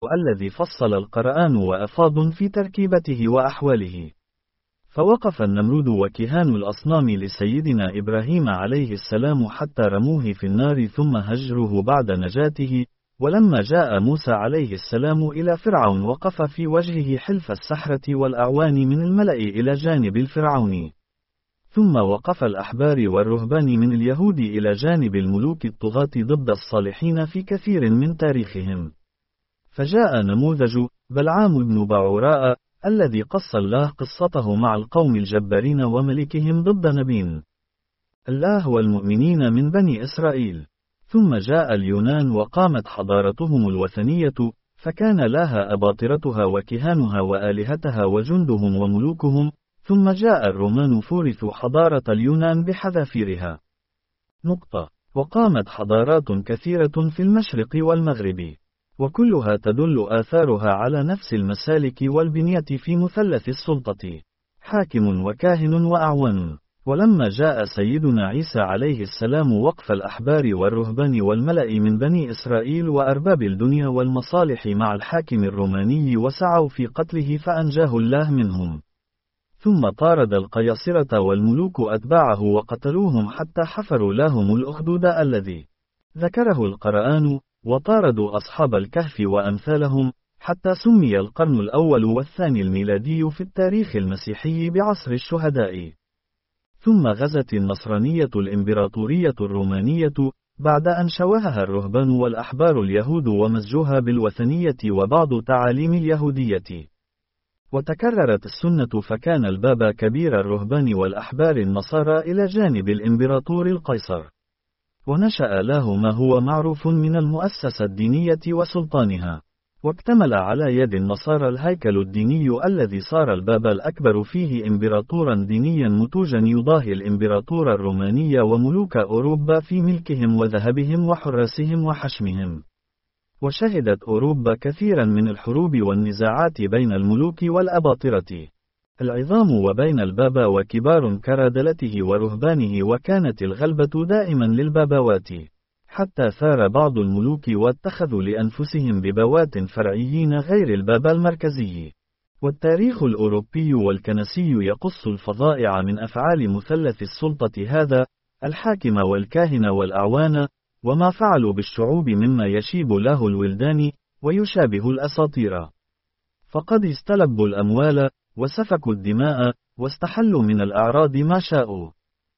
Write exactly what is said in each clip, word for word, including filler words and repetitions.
الذي فصل القرآن وأفاض في تركيبته وأحواله. فوقف النمرود وكهان الأصنام لسيدنا إبراهيم عليه السلام حتى رموه في النار ثم هجروه بعد نجاته. ولما جاء موسى عليه السلام إلى فرعون وقف في وجهه حلف السحرة والأعوان من الملأ إلى جانب الفرعون. ثم وقف الأحبار والرهبان من اليهود إلى جانب الملوك الطغاة ضد الصالحين في كثير من تاريخهم. فجاء نموذج بلعام بن بعوراء الذي قص الله قصته مع القوم الجبارين وملكهم ضد نبي الله والمؤمنين من بني إسرائيل. ثم جاء اليونان وقامت حضارتهم الوثنية، فكان لها أباطرتها وكهانها وآلهتها وجندهم وملوكهم. ثم جاء الرومان فورثوا حضارة اليونان بحذافيرها. نقطة. وقامت حضارات كثيرة في المشرق والمغرب، وكلها تدل آثارها على نفس المسالك والبنية في مثلث السلطة، حاكم وكاهن وأعوان. ولما جاء سيدنا عيسى عليه السلام وقف الأحبار والرهبان والملأ من بني إسرائيل وأرباب الدنيا والمصالح مع الحاكم الروماني وسعوا في قتله فأنجاه الله منهم. ثم طارد القياصرة والملوك أتباعه وقتلوهم حتى حفروا لهم الأخدود الذي ذكره القرآن، وطاردوا أصحاب الكهف وأمثالهم، حتى سمي القرن الأول والثاني الميلادي في التاريخ المسيحي بعصر الشهداء. ثم غزت النصرانية الإمبراطورية الرومانية بعد أن شوهها الرهبان والأحبار اليهود ومزجوها بالوثنية وبعض تعاليم اليهودية. وتكررت السنة فكان البابا كبير الرهبان والأحبار النصارى إلى جانب الإمبراطور القيصر. ونشأ له ما هو معروف من المؤسسة الدينية وسلطانها. واكتمل على يد النصارى الهيكل الديني الذي صار البابا الأكبر فيه إمبراطورا دينيا متوجا يضاهي الإمبراطور الروماني وملوك أوروبا في ملكهم وذهبهم وحراسهم وحشمهم. وشهدت أوروبا كثيرا من الحروب والنزاعات بين الملوك والأباطرة العظام وبين البابا وكبار كرادلته ورهبانه، وكانت الغلبة دائما للبابوات، حتى ثار بعض الملوك واتخذوا لأنفسهم ببوات فرعيين غير البابا المركزي. والتاريخ الأوروبي والكنسي يقص الفظائع من أفعال مثلث السلطة هذا، الحاكم والكاهن والأعوان، وما فعلوا بالشعوب مما يشيب له الولدان ويشابه الأساطير. فقد استلبوا الأموال وسفكوا الدماء واستحلوا من الأعراض ما شاءوا،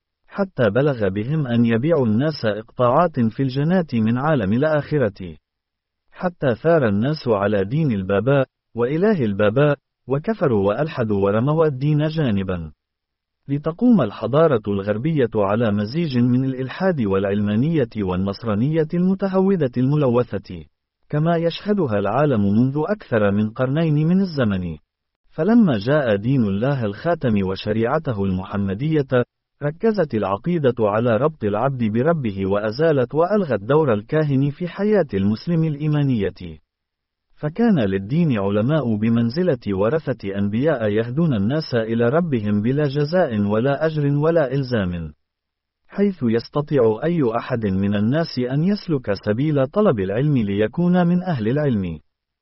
حتى بلغ بهم أن يبيعوا الناس إقطاعات في الجنات من عالم الآخرة، حتى ثار الناس على دين الباباء وإله الباباء، وكفروا وألحدوا ورموا الدين جانبا، لتقوم الحضارة الغربية على مزيج من الإلحاد والعلمانية والنصرانية المتهودة الملوثة، كما يشهدها العالم منذ أكثر من قرنين من الزمن. فلما جاء دين الله الخاتم وشريعته المحمدية، ركزت العقيدة على ربط العبد بربه، وأزالت وألغت دور الكاهن في حياة المسلم الإيمانية. فكان للدين علماء بمنزلة ورثة أنبياء يهدون الناس إلى ربهم بلا جزاء ولا أجر ولا إلزام، حيث يستطيع أي أحد من الناس أن يسلك سبيل طلب العلم ليكون من أهل العلم.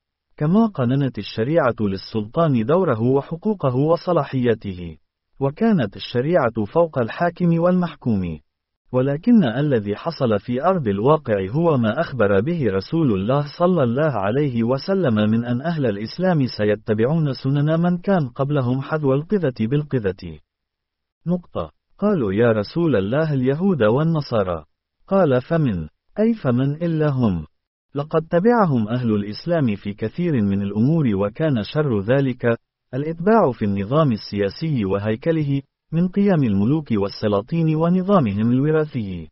كما قننت الشريعة للسلطان دوره وحقوقه وصلاحياته، وكانت الشريعة فوق الحاكم والمحكوم. ولكن الذي حصل في أرض الواقع هو ما أخبر به رسول الله صلى الله عليه وسلم من أن أهل الإسلام سيتبعون سنن من كان قبلهم حذو القذة بالقذة. نقطة. قالوا يا رسول الله اليهود والنصارى. قال فمن أي فمن إلا هم؟ لقد تبعهم أهل الإسلام في كثير من الأمور، وكان شر ذلك الإتباع في النظام السياسي وهيكله، من قيام الملوك والسلاطين ونظامهم الوراثي.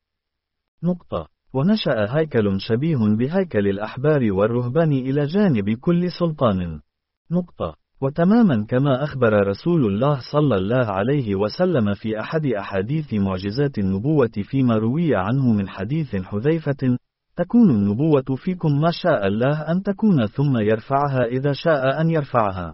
نقطة. ونشأ هيكل شبيه بهيكل الأحبار والرهبان إلى جانب كل سلطان. نقطة. وتماما كما أخبر رسول الله صلى الله عليه وسلم في أحد أحاديث معجزات النبوة فيما روي عنه من حديث حذيفة: تكون النبوة فيكم ما شاء الله أن تكون، ثم يرفعها إذا شاء أن يرفعها،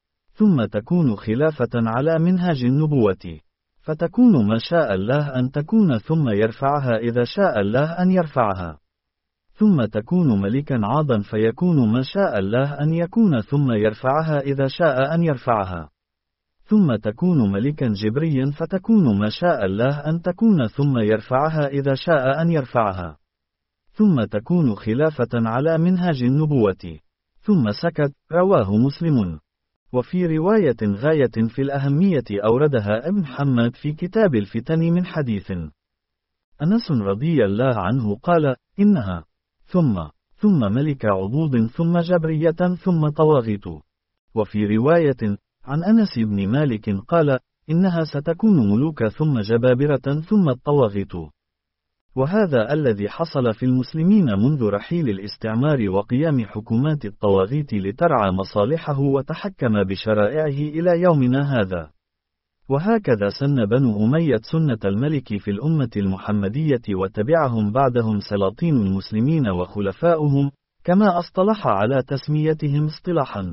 ثم تكون خلافة على منهاج النبوة، فتكون ما شاء الله أن تكون، ثم يرفعها إذا شاء الله أن يرفعها، ثم تكون ملكا عاضا فيكون ما شاء الله أن يكون ثم يرفعها إذا شاء أن يرفعها. ثم تكون ملكا جبريا فتكون ما شاء الله أن تكون ثم يرفعها إذا شاء أن يرفعها. ثم تكون خلافة على منهاج النبوة. ثم سكت. رواه مسلم. وفي رواية غاية في الأهمية أوردها ابن حماد في كتاب الفتن من حديث أنس رضي الله عنه قال: إنها ثم ثم ملك عضوض ثم جبرية ثم طواغيت. وفي رواية عن أنس بن مالك قال: إنها ستكون ملوك ثم جبابرة ثم الطواغيت. وهذا الذي حصل في المسلمين منذ رحيل الاستعمار وقيام حكومات الطواغيت لترعى مصالحه وتحكم بشرائعه إلى يومنا هذا. وهكذا سن بنو أمية سنة الملك في الأمة المحمدية وتبعهم بعدهم سلاطين المسلمين وخلفاؤهم، كما اصطلح على تسميتهم اصطلاحا.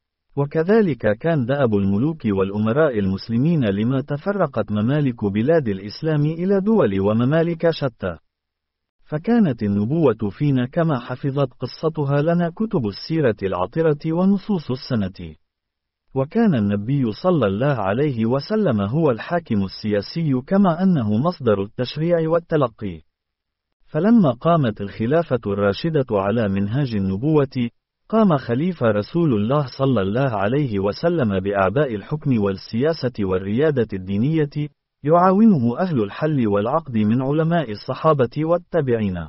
وكذلك كان دأب الملوك والأمراء المسلمين لما تفرقت ممالك بلاد الإسلام إلى دول وممالك شتى. فكانت النبوة فينا كما حفظت قصتها لنا كتب السيرة العطرة ونصوص السنة. وكان النبي صلى الله عليه وسلم هو الحاكم السياسي كما أنه مصدر التشريع والتلقي. فلما قامت الخلافة الراشدة على منهاج النبوة، قام خليفة رسول الله صلى الله عليه وسلم بأعباء الحكم والسياسة والريادة الدينية، يعاونه أهل الحل والعقد من علماء الصحابة والتابعين.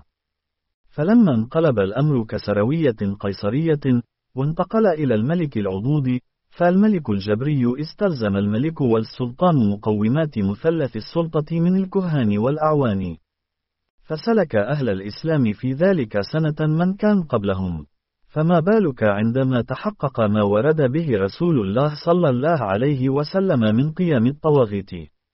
فلما انقلب الأمر كسروية قيصرية، وانتقل إلى الملك العضوض، فالملك الجبري استلزم الملك والسلطان مقومات مثلث السلطة من الكهان والأعوان. فسلك أهل الإسلام في ذلك سنة من كان قبلهم. فما بالك عندما تحقق ما ورد به رسول الله صلى الله عليه وسلم من قيام الطواغيت.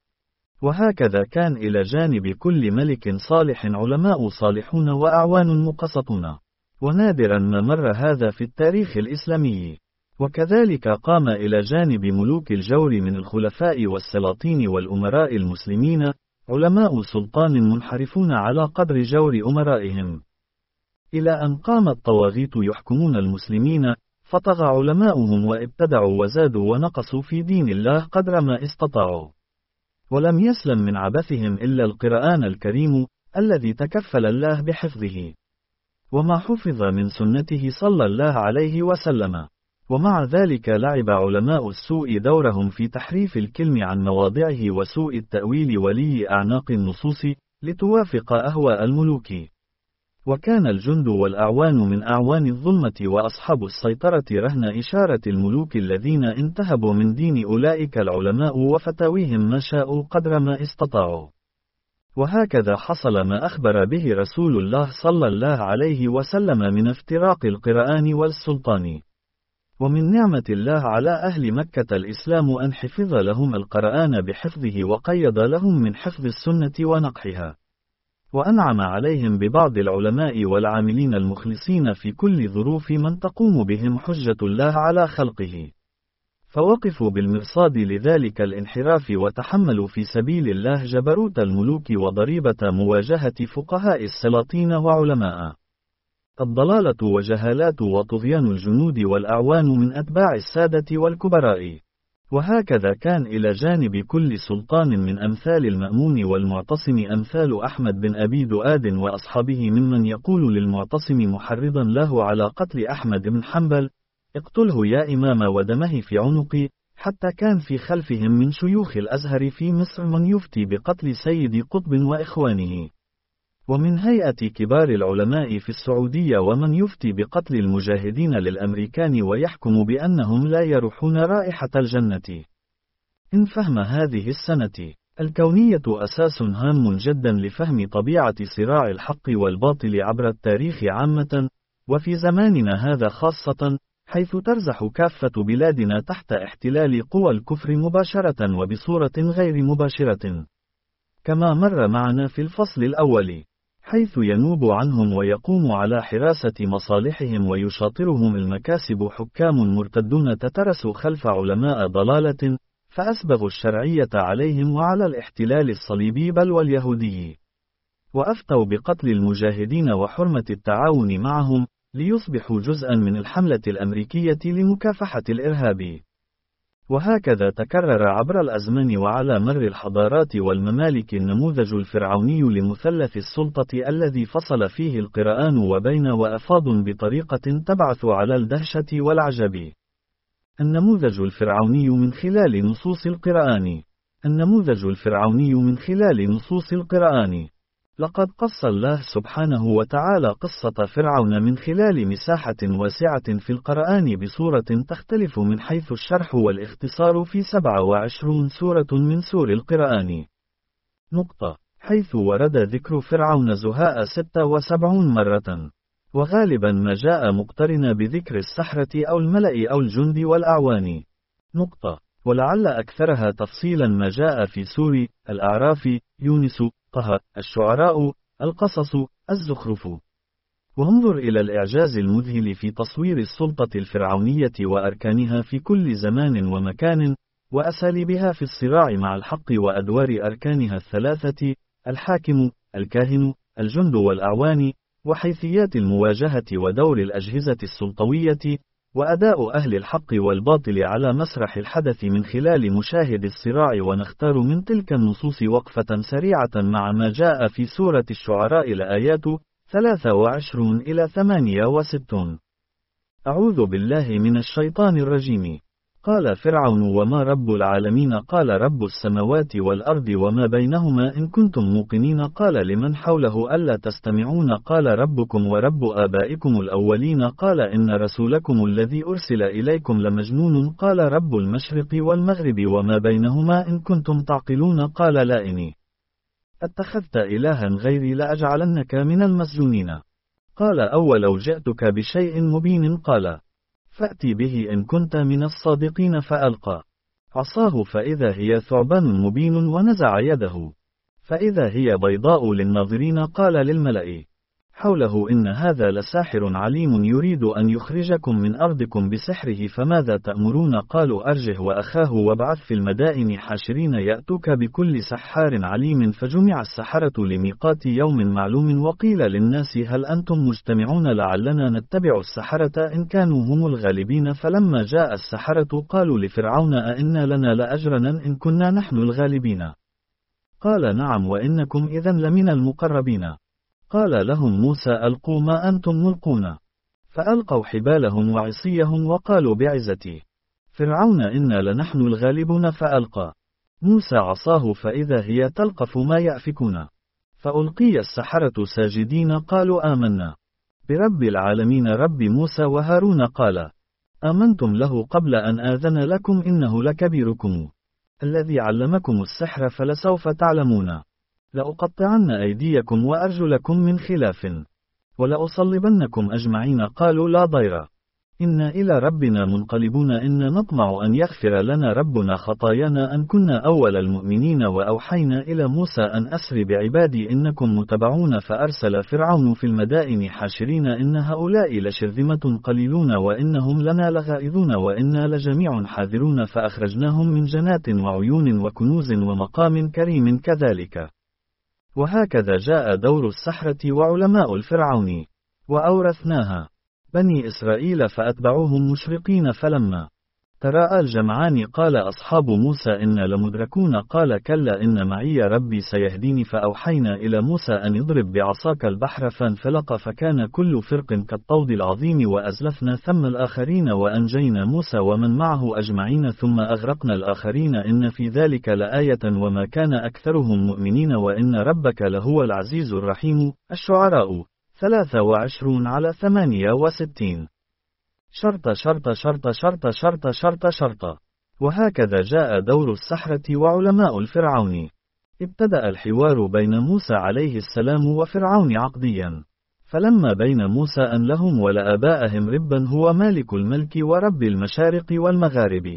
وهكذا كان إلى جانب كل ملك صالح علماء صالحون وأعوان مقسطون. ونادرا ما مر هذا في التاريخ الإسلامي. وكذلك قام إلى جانب ملوك الجور من الخلفاء والسلاطين والأمراء المسلمين علماء سلطان منحرفون على قدر جور أمرائهم، إلى أن قام الطواغيت يحكمون المسلمين، فطغى علماؤهم وابتدعوا وزادوا ونقصوا في دين الله قدر ما استطاعوا. ولم يسلم من عبثهم إلا القرآن الكريم الذي تكفل الله بحفظه، وما حفظ من سنته صلى الله عليه وسلم. ومع ذلك لعب علماء السوء دورهم في تحريف الكلم عن مواضعه وسوء التأويل ولي أعناق النصوص لتوافق أهواء الملوك. وكان الجند والأعوان من أعوان الظلمة وأصحاب السيطرة رهن إشارة الملوك الذين انتهبوا من دين أولئك العلماء وفتاويهم ما شاءوا قدر ما استطاعوا. وهكذا حصل ما أخبر به رسول الله صلى الله عليه وسلم من افتراق القرآن والسلطان. ومن نعمة الله على أهل مكة الإسلام أن حفظ لهم القرآن بحفظه وقيد لهم من حفظ السنة ونقحها. وأنعم عليهم ببعض العلماء والعاملين المخلصين في كل ظروف من تقوم بهم حجة الله على خلقه، فوقفوا بالمرصاد لذلك الانحراف وتحملوا في سبيل الله جبروت الملوك وضريبة مواجهة فقهاء السلاطين وعلماء الضلالة وجهالات وطغيان الجنود والأعوان من أتباع السادة والكبراء. وهكذا كان إلى جانب كل سلطان من أمثال المأمون والمعتصم أمثال أحمد بن أبي دؤاد وأصحابه ممن يقول للمعتصم محرضا له على قتل أحمد بن حنبل: اقتله يا إمام ودمه في عنقي. حتى كان في خلفهم من شيوخ الأزهر في مصر من يفتي بقتل سيد قطب وإخوانه، ومن هيئة كبار العلماء في السعودية ومن يفتي بقتل المجاهدين للأمريكان ويحكم بأنهم لا يروحون رائحة الجنة. إن فهم هذه السنة الكونية أساس هام جدا لفهم طبيعة صراع الحق والباطل عبر التاريخ عامة، وفي زماننا هذا خاصة، حيث ترزح كافة بلادنا تحت احتلال قوى الكفر مباشرة وبصورة غير مباشرة، كما مر معنا في الفصل الأول، حيث ينوب عنهم ويقوم على حراسة مصالحهم ويشاطرهم المكاسب حكام مرتدون تترسوا خلف علماء ضلالة، فأسبغوا الشرعية عليهم وعلى الاحتلال الصليبي بل واليهودي. وأفتوا بقتل المجاهدين وحرمة التعاون معهم، ليصبحوا جزءا من الحملة الأمريكية لمكافحة الإرهاب. وهكذا تكرر عبر الأزمان وعلى مر الحضارات والممالك النموذج الفرعوني لمثلث السلطة الذي فصل فيه القرآن وبين وأفاض بطريقة تبعث على الدهشة والعجب. النموذج الفرعوني من خلال نصوص القرآن. النموذج الفرعوني من خلال نصوص القرآن. لقد قص الله سبحانه وتعالى قصة فرعون من خلال مساحة واسعة في القرآن بصورة تختلف من حيث الشرح والاختصار في سبع وعشرين سورة من سور القرآن. نقطة. حيث ورد ذكر فرعون زهاء ست وسبعين مرة، وغالبا ما جاء مقترنا بذكر السحرة أو الملأ أو الجند والأعوان. نقطة. ولعل أكثرها تفصيلا ما جاء في سور الأعراف، يونس، طه، الشعراء، القصص، الزخرف. وانظر إلى الإعجاز المذهل في تصوير السلطة الفرعونية وأركانها في كل زمان ومكان، وأساليبها في الصراع مع الحق وأدوار أركانها الثلاثة: الحاكم، الكاهن، الجند والأعوان، وحيثيات المواجهة ودور الأجهزة السلطوية، وأداء أهل الحق والباطل على مسرح الحدث من خلال مشاهد الصراع. ونختار من تلك النصوص وقفة سريعة مع ما جاء في سورة الشعراء الآيات ثلاثة وعشرين إلى ثمانية وستين. أعوذ بالله من الشيطان الرجيم. قال فرعون: وما رب العالمين؟ قال: رب السماوات والأرض وما بينهما إن كنتم موقنين. قال لمن حوله: ألا تستمعون؟ قال: ربكم ورب آبائكم الأولين. قال: إن رسولكم الذي أرسل إليكم لمجنون. قال: رب المشرق والمغرب وما بينهما إن كنتم تعقلون. قال: لا إني اتخذت إلها غيري لأجعلنك من المسجونين. قال: أولو جئتك بشيء مبين؟ قال: فأتي به إن كنت من الصادقين. فألقى عصاه فإذا هي ثعبان مبين، ونزع يده فإذا هي بيضاء للناظرين. قال للملأ حوله: إن هذا لساحر عليم يريد أن يخرجكم من أرضكم بسحره، فماذا تأمرون؟ قالوا: أرجه وأخاه وابعث في المدائن حاشرين يأتوك بكل سحار عليم. فجمع السحرة لميقات يوم معلوم، وقيل للناس: هل أنتم مجتمعون لعلنا نتبع السحرة إن كانوا هم الغالبين؟ فلما جاء السحرة قالوا لفرعون: أئن لنا لأجرا إن كنا نحن الغالبين؟ قال: نعم، وإنكم إذا لمن المقربين. قال لهم موسى: ألقوا ما أنتم ملقون. فألقوا حبالهم وعصيهم وقالوا: بعزة فرعون إنا لنحن الغالبون. فألقى موسى عصاه فإذا هي تلقف ما يأفكون. فألقي السحرة ساجدين قالوا: آمنا برب العالمين رب موسى وهارون. قال: آمنتم له قبل أن آذن لكم، إنه لكبيركم الذي علمكم السحر، فلسوف تعلمون. لأقطعن أيديكم وأرجلكم من خلاف ولأصلبنكم أجمعين. قالوا: لا ضير، إنا إلى ربنا منقلبون. إن نطمع أن يغفر لنا ربنا خطايانا أن كنا أول المؤمنين. وأوحينا إلى موسى أن أسر بعبادي إنكم متبعون. فأرسل فرعون في المدائن حاشرين إن هؤلاء لشرذمة قليلون وإنهم لنا لغائظون وإنا لجميع حاذرون. فأخرجناهم من جنات وعيون وكنوز ومقام كريم. كذلك وهكذا جاء دور السحرة وعلماء الفرعون، وأورثناها بني إسرائيل فأتبعوهم مشرقين. فلما تراءى الجمعان قال أصحاب موسى: إنا لمدركون. قال: كلا إن معي ربي سيهديني. فأوحينا إلى موسى أن اضرب بعصاك البحر، فانفلق فكان كل فرق كالطود العظيم. وأزلفنا ثم الآخرين وأنجينا موسى ومن معه أجمعين ثم أغرقنا الآخرين. إن في ذلك لآية وما كان أكثرهم مؤمنين وإن ربك لهو العزيز الرحيم. الشعراء ثلاثة وعشرون على ثمانية وستين. شرط شرط شرط شرط شرط شرط شرط. وهكذا جاء دور السحرة وعلماء الفرعون. ابتدأ الحوار بين موسى عليه السلام وفرعون عقديا، فلما بين موسى أن لهم ولآبائهم ربا هو مالك الملك ورب المشارق والمغارب.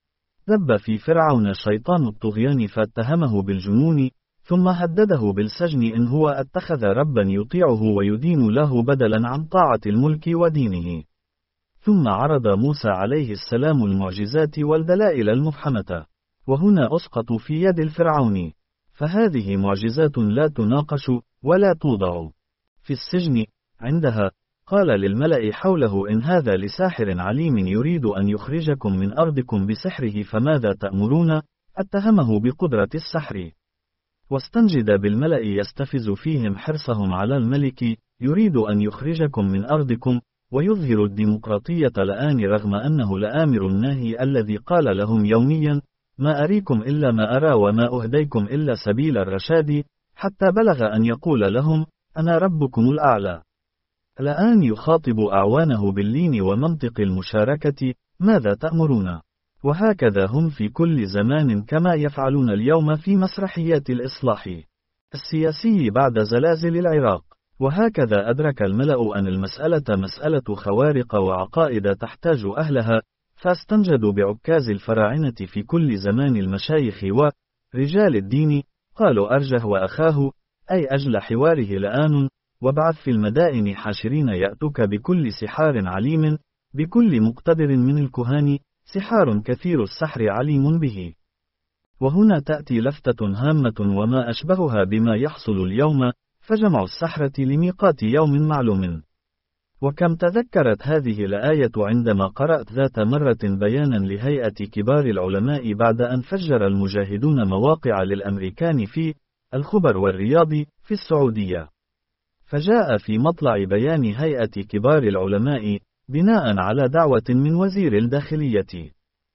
ذب في فرعون شيطان الطغيان فاتهمه بالجنون، ثم هدده بالسجن إن هو اتخذ ربا يطيعه ويدين له بدلا عن طاعة الملك ودينه. ثم عرض موسى عليه السلام المعجزات والدلائل المفحمة، وهنا أسقطوا في يد الفرعون، فهذه معجزات لا تناقش، ولا توضع في السجن. عندها قال للملأ حوله: إن هذا لساحر عليم يريد أن يخرجكم من أرضكم بسحره فماذا تأمرون؟ اتهمه بقدرة السحر، واستنجد بالملأ يستفز فيهم حرصهم على الملك، يريد أن يخرجكم من أرضكم ويظهر الديمقراطية الآن رغم أنه لآمر الناهي الذي قال لهم يوميا: ما أريكم إلا ما أرى وما أهديكم إلا سبيل الرشاد، حتى بلغ أن يقول لهم: أنا ربكم الأعلى. الآن يخاطب أعوانه باللين ومنطق المشاركة: ماذا تأمرون؟ وهكذا هم في كل زمان كما يفعلون اليوم في مسرحيات الإصلاح السياسي بعد زلازل العراق. وهكذا أدرك الملأ أن المسألة مسألة خوارق وعقائد تحتاج أهلها، فاستنجدوا بعكاز الفراعنة في كل زمان المشايخ ورجال الدين، قالوا: أرجه وأخاه، أي أجل حواره لآن، وابعث في المدائن حاشرين يأتوك بكل سحار عليم، بكل مقتدر من الكهان، سحار كثير السحر عليم به. وهنا تأتي لفتة هامة وما أشبهها بما يحصل اليوم، فجمع السحرة لميقات يوم معلوم. وكم تذكرت هذه الآية عندما قرأت ذات مرة بيانا لهيئة كبار العلماء بعد أن فجر المجاهدون مواقع للأمريكان في الخبر والرياض في السعودية. فجاء في مطلع بيان هيئة كبار العلماء بناء على دعوة من وزير الداخلية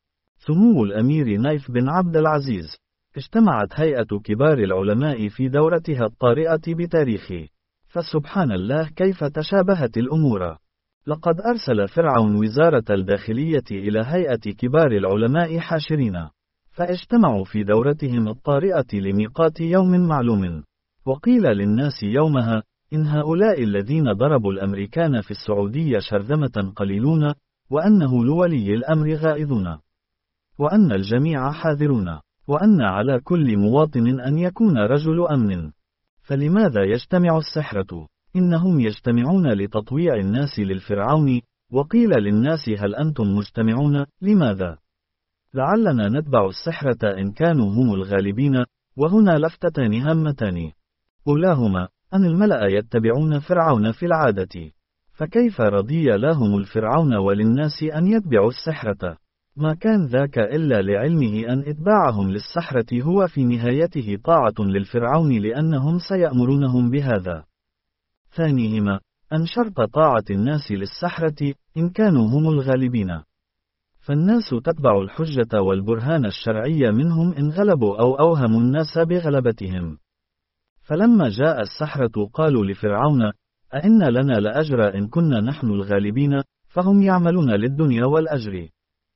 سمو الأمير نايف بن عبد العزيز، اجتمعت هيئة كبار العلماء في دورتها الطارئة بتاريخ. فسبحان الله كيف تشابهت الأمور. لقد أرسل فرعون وزارة الداخلية إلى هيئة كبار العلماء حاشرين، فاجتمعوا في دورتهم الطارئة لميقات يوم معلوم. وقيل للناس يومها: إن هؤلاء الذين ضربوا الأمريكان في السعودية شرذمة قليلون، وأنه لولي الأمر غائظون، وأن الجميع حاذرون، وأن على كل مواطن أن يكون رجل أمن. فلماذا يجتمع السحرة؟ إنهم يجتمعون لتطويع الناس للفرعون. وقيل للناس: هل أنتم مجتمعون؟ لماذا؟ لعلنا نتبع السحرة إن كانوا هم الغالبين. وهنا لفتتان هامتان: أولاهما أن الملأ يتبعون فرعون في العادة، فكيف رضي لهم الفرعون وللناس أن يتبعوا السحرة؟ ما كان ذاك إلا لعلمه أن إتباعهم للسحرة هو في نهايته طاعة للفرعون لأنهم سيأمرونهم بهذا. ثانيهما أن شرط طاعة الناس للسحرة إن كانوا هم الغالبين، فالناس تتبع الحجة والبرهان الشرعي منهم إن غلبوا أو أوهموا الناس بغلبتهم. فلما جاء السحرة قالوا لفرعون: أئن لنا لأجر إن كنا نحن الغالبين؟ فهم يعملون للدنيا والأجر،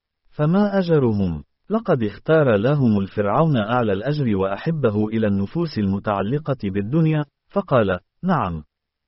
فما أجرهم؟ لقد اختار لهم الفرعون أعلى الأجر وأحبه إلى النفوس المتعلقة بالدنيا، فقال: نعم،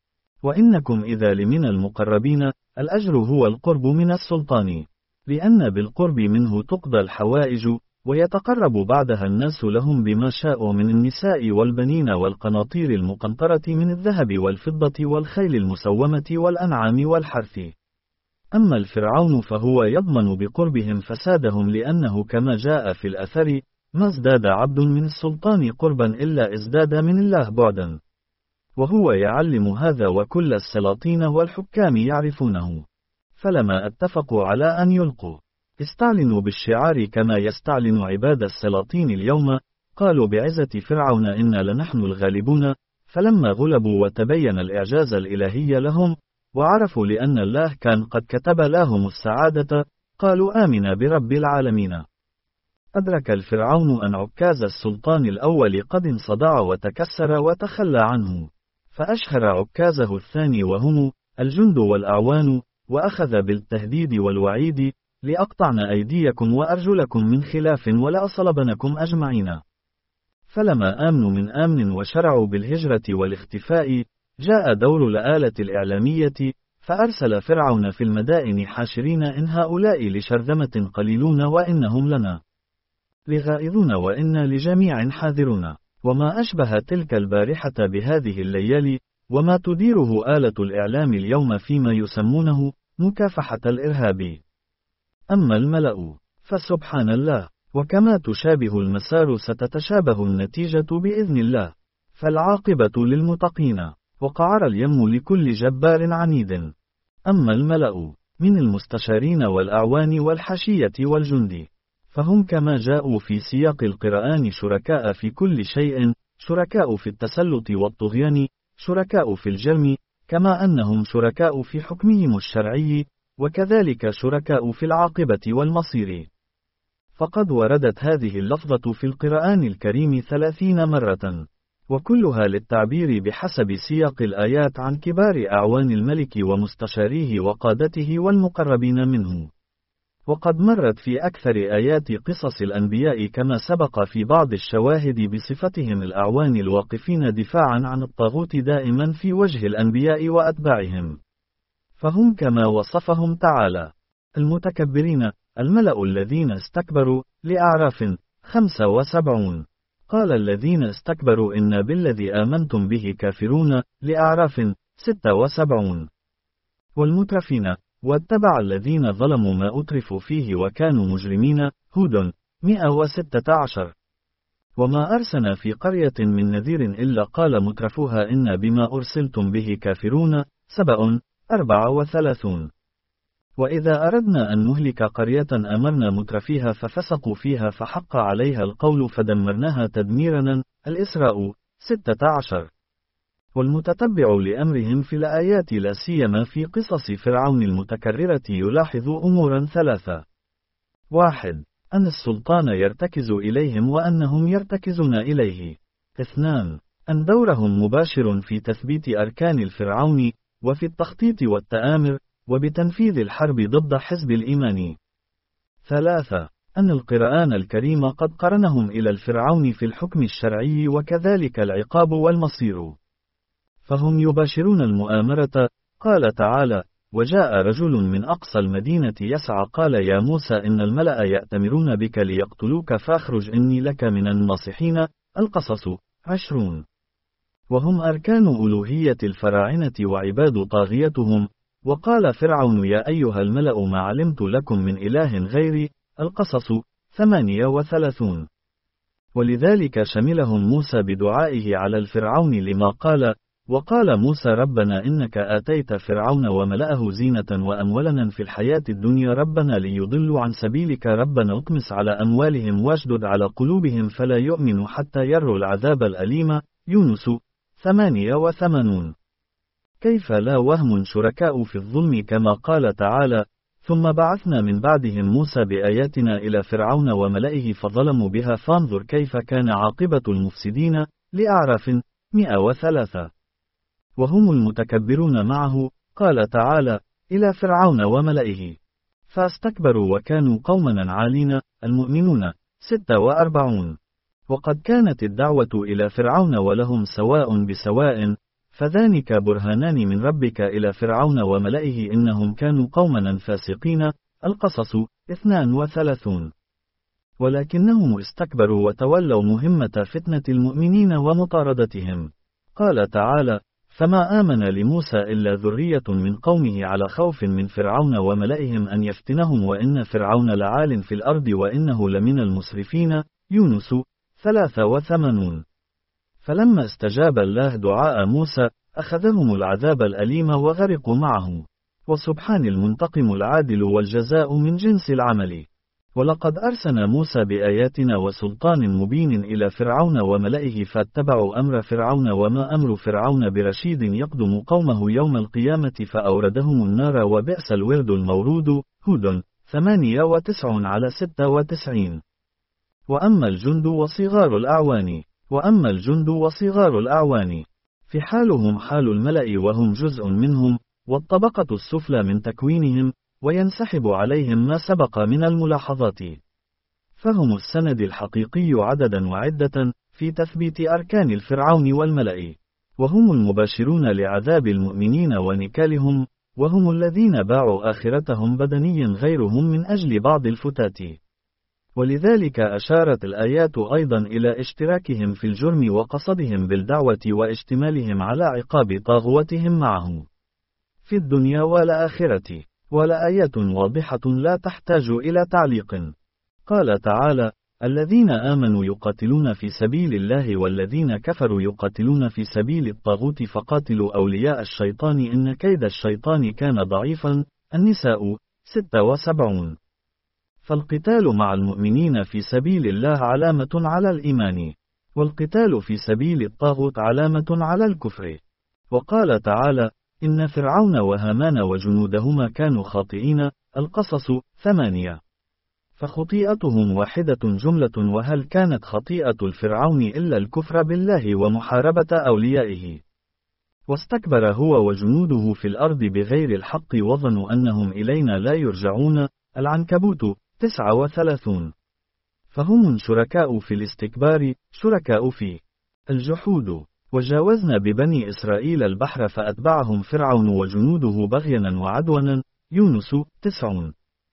وإنكم إذا لمن المقربين. الأجر هو القرب من السلطان، لأن بالقرب منه تقضى الحوائج، ويتقرب بعدها الناس لهم بما شاءوا من النساء والبنين والقناطير المقنطرة من الذهب والفضة والخيل المسومة والأنعام والحرث. أما الفرعون فهو يضمن بقربهم فسادهم، لأنه كما جاء في الأثر: ما ازداد عبد من السلطان قربا إلا ازداد من الله بعدا. وهو يعلم هذا وكل السلاطين والحكام يعرفونه. فلما اتفقوا على أن يلقوا استعلنوا بالشعار كما يستعلن عباد السلاطين اليوم، قالوا بعزة فرعون إنا لنحن الغالبون. فلما غلبوا وتبين الإعجاز الإلهي لهم، وعرفوا لأن الله كان قد كتب لهم السعادة، قالوا آمنا برب العالمين. أدرك الفرعون أن عكاز السلطان الأول قد انصدع وتكسر وتخلى عنه، فأشهر عكازه الثاني وهم الجند والأعوان، وأخذ بالتهديد والوعيد: لأقطعن أيديكم وأرجلكم من خلاف ولأصلبنكم أجمعين. فلما آمنوا من آمن وشرعوا بالهجرة والاختفاء، جاء دور الآلة الإعلامية، فأرسل فرعون في المدائن حاشرين: إن هؤلاء لشرذمة قليلون وإنهم لنا لغائظون وإنا لجميع حاذرون. وما أشبه تلك البارحة بهذه الليالي، وما تديره آلة الإعلام اليوم فيما يسمونه مكافحة الإرهاب. أما الملأ فسبحان الله، وكما تشابه المسار ستتشابه النتيجة بإذن الله. فالعاقبة للمتقين، وقعر اليم لكل جبار عنيد. أما الملأ من المستشارين والأعوان والحشية والجند، فهم كما جاءوا في سياق القرآن شركاء في كل شيء، شركاء في التسلط والطغيان، شركاء في الجرم، كما أنهم شركاء في حكمهم الشرعي، وكذلك شركاء في العاقبة والمصير. فقد وردت هذه اللفظة في القرآن الكريم ثلاثين مرة، وكلها للتعبير بحسب سياق الآيات عن كبار أعوان الملك ومستشاريه وقادته والمقربين منه. وقد مرت في أكثر آيات قصص الأنبياء كما سبق في بعض الشواهد بصفتهم الأعوان الواقفين دفاعا عن الطاغوت دائما في وجه الأنبياء وأتباعهم. فهم كما وصفهم تعالى المتكبرين، الملأ الذين استكبروا، لأعراف خمسة وسبعون. قال الذين استكبروا إنا بالذي آمنتم به كافرون، لأعراف ستة وسبعون. والمترفين، واتبع الذين ظلموا ما أترفوا فيه وكانوا مجرمين، هود مئة وستة عشر. وما أرسلنا في قرية من نذير إلا قال مترفوها إنا بما أرسلتم به كافرون، سبأ أربعة وثلاثون. وإذا أردنا أن نهلك قرية أمرنا مترفيها ففسقوا فيها فحق عليها القول فدمرناها تدميرا، الإسراء ستة عشر. والمتتبع لأمرهم في الآيات لا سيما في قصص فرعون المتكررة يلاحظ أمورا ثلاثة. واحد، أن السلطان يرتكز إليهم وأنهم يرتكزون إليه. اثنان، أن دورهم مباشر في تثبيت أركان الفرعون، وفي التخطيط والتآمر، وبتنفيذ الحرب ضد حزب الإيمان. ثلاثة، أن القرآن الكريم قد قرنهم إلى الفرعون في الحكم الشرعي وكذلك العقاب والمصير. فهم يباشرون المؤامرة. قال تعالى: وجاء رجل من أقصى المدينة يسعى قال يا موسى إن الملأ يأتمرون بك ليقتلوك فاخرج إني لك من الناصحين. القصص عشرون. وهم أركان ألوهية الفراعنة وعباد طاغيتهم. وقال فرعون يا أيها الملأ ما علمت لكم من إله غيري. القصص ثمانية وثلاثون. ولذلك شملهم موسى بدعائه على الفرعون لما قال: وقال موسى ربنا إنك آتيت فرعون وملأه زينة وأموالا في الحياة الدنيا ربنا ليضلوا عن سبيلك ربنا اطمس على أموالهم واشدد على قلوبهم فلا يؤمنوا حتى يروا العذاب الأليم. يونس ثمانية وثمانون. كيف لا وهم شركاء في الظلم كما قال تعالى: ثم بعثنا من بعدهم موسى بآياتنا إلى فرعون وملئه فظلموا بها فانظر كيف كان عاقبة المفسدين. لأعراف مئة وثلاثة. وهم المتكبرون معه. قال تعالى: إلى فرعون وملئه فاستكبروا وكانوا قوما عالين. المؤمنون ستة وأربعون. وقد كانت الدعوة إلى فرعون ولهم سواء بسواء، فذلك برهانان من ربك إلى فرعون وملئه إنهم كانوا قوما فاسقين. القصص اثنان وثلاثون. ولكنهم استكبروا وتولوا مهمة فتنة المؤمنين ومطاردتهم. قال تعالى: فما آمن لموسى إلا ذرية من قومه على خوف من فرعون وملئهم أن يفتنهم وإن فرعون لعال في الأرض وإنه لمن المسرفين. يونس ثلاثة وثمانون. فلما استجاب الله دعاء موسى أخذهم العذاب الأليم وغرقوا معه. وسبحان المنتقم العادل والجزاء من جنس العمل. ولقد أرسلنا موسى بآياتنا وسلطان مبين إلى فرعون وملئه فاتبعوا أمر فرعون وما أمر فرعون برشيد يقدم قومه يوم القيامة فأوردهم النار وبئس الورد المورود. هود ثمانية وتسعون على ستة وتسعين. وأما الجند وصغار الأعوان وأما الجند وصغار الأعوان في حالهم حال الملأ وهم جزء منهم، والطبقة السفلى من تكوينهم، وينسحب عليهم ما سبق من الملاحظات. فهم السند الحقيقي عددا وعدة في تثبيت أركان الفرعون والملأ، وهم المباشرون لعذاب المؤمنين ونكالهم، وهم الذين باعوا آخرتهم بدنيا غيرهم من أجل بعض الفتات. ولذلك أشارت الآيات أيضا إلى اشتراكهم في الجرم وقصدهم بالدعوة واشتمالهم على عقاب طاغوتهم معه في الدنيا والآخرة. ولآية واضحة لا تحتاج إلى تعليق. قال تعالى: الذين آمنوا يقاتلون في سبيل الله والذين كفروا يقاتلون في سبيل الطاغوت فقاتلوا أولياء الشيطان إن كيد الشيطان كان ضعيفا. النساء ستة وسبعون. فالقتال مع المؤمنين في سبيل الله علامة على الإيمان، والقتال في سبيل الطاغوت علامة على الكفر. وقال تعالى: إن فرعون وهامان وجنودهما كانوا خاطئين. القصص ثمانية. فخطيئتهم واحدة جملة. وهل كانت خطيئة الفرعون إلا الكفر بالله ومحاربة أوليائه؟ واستكبر هو وجنوده في الأرض بغير الحق وظنوا أنهم إلينا لا يرجعون. العنكبوت تسعة وثلاثون. فهم شركاء في الاستكبار، شركاء في الجحود. وجاوزنا ببني إسرائيل البحر فأتبعهم فرعون وجنوده بغيا وعدونا. يونس تسعون.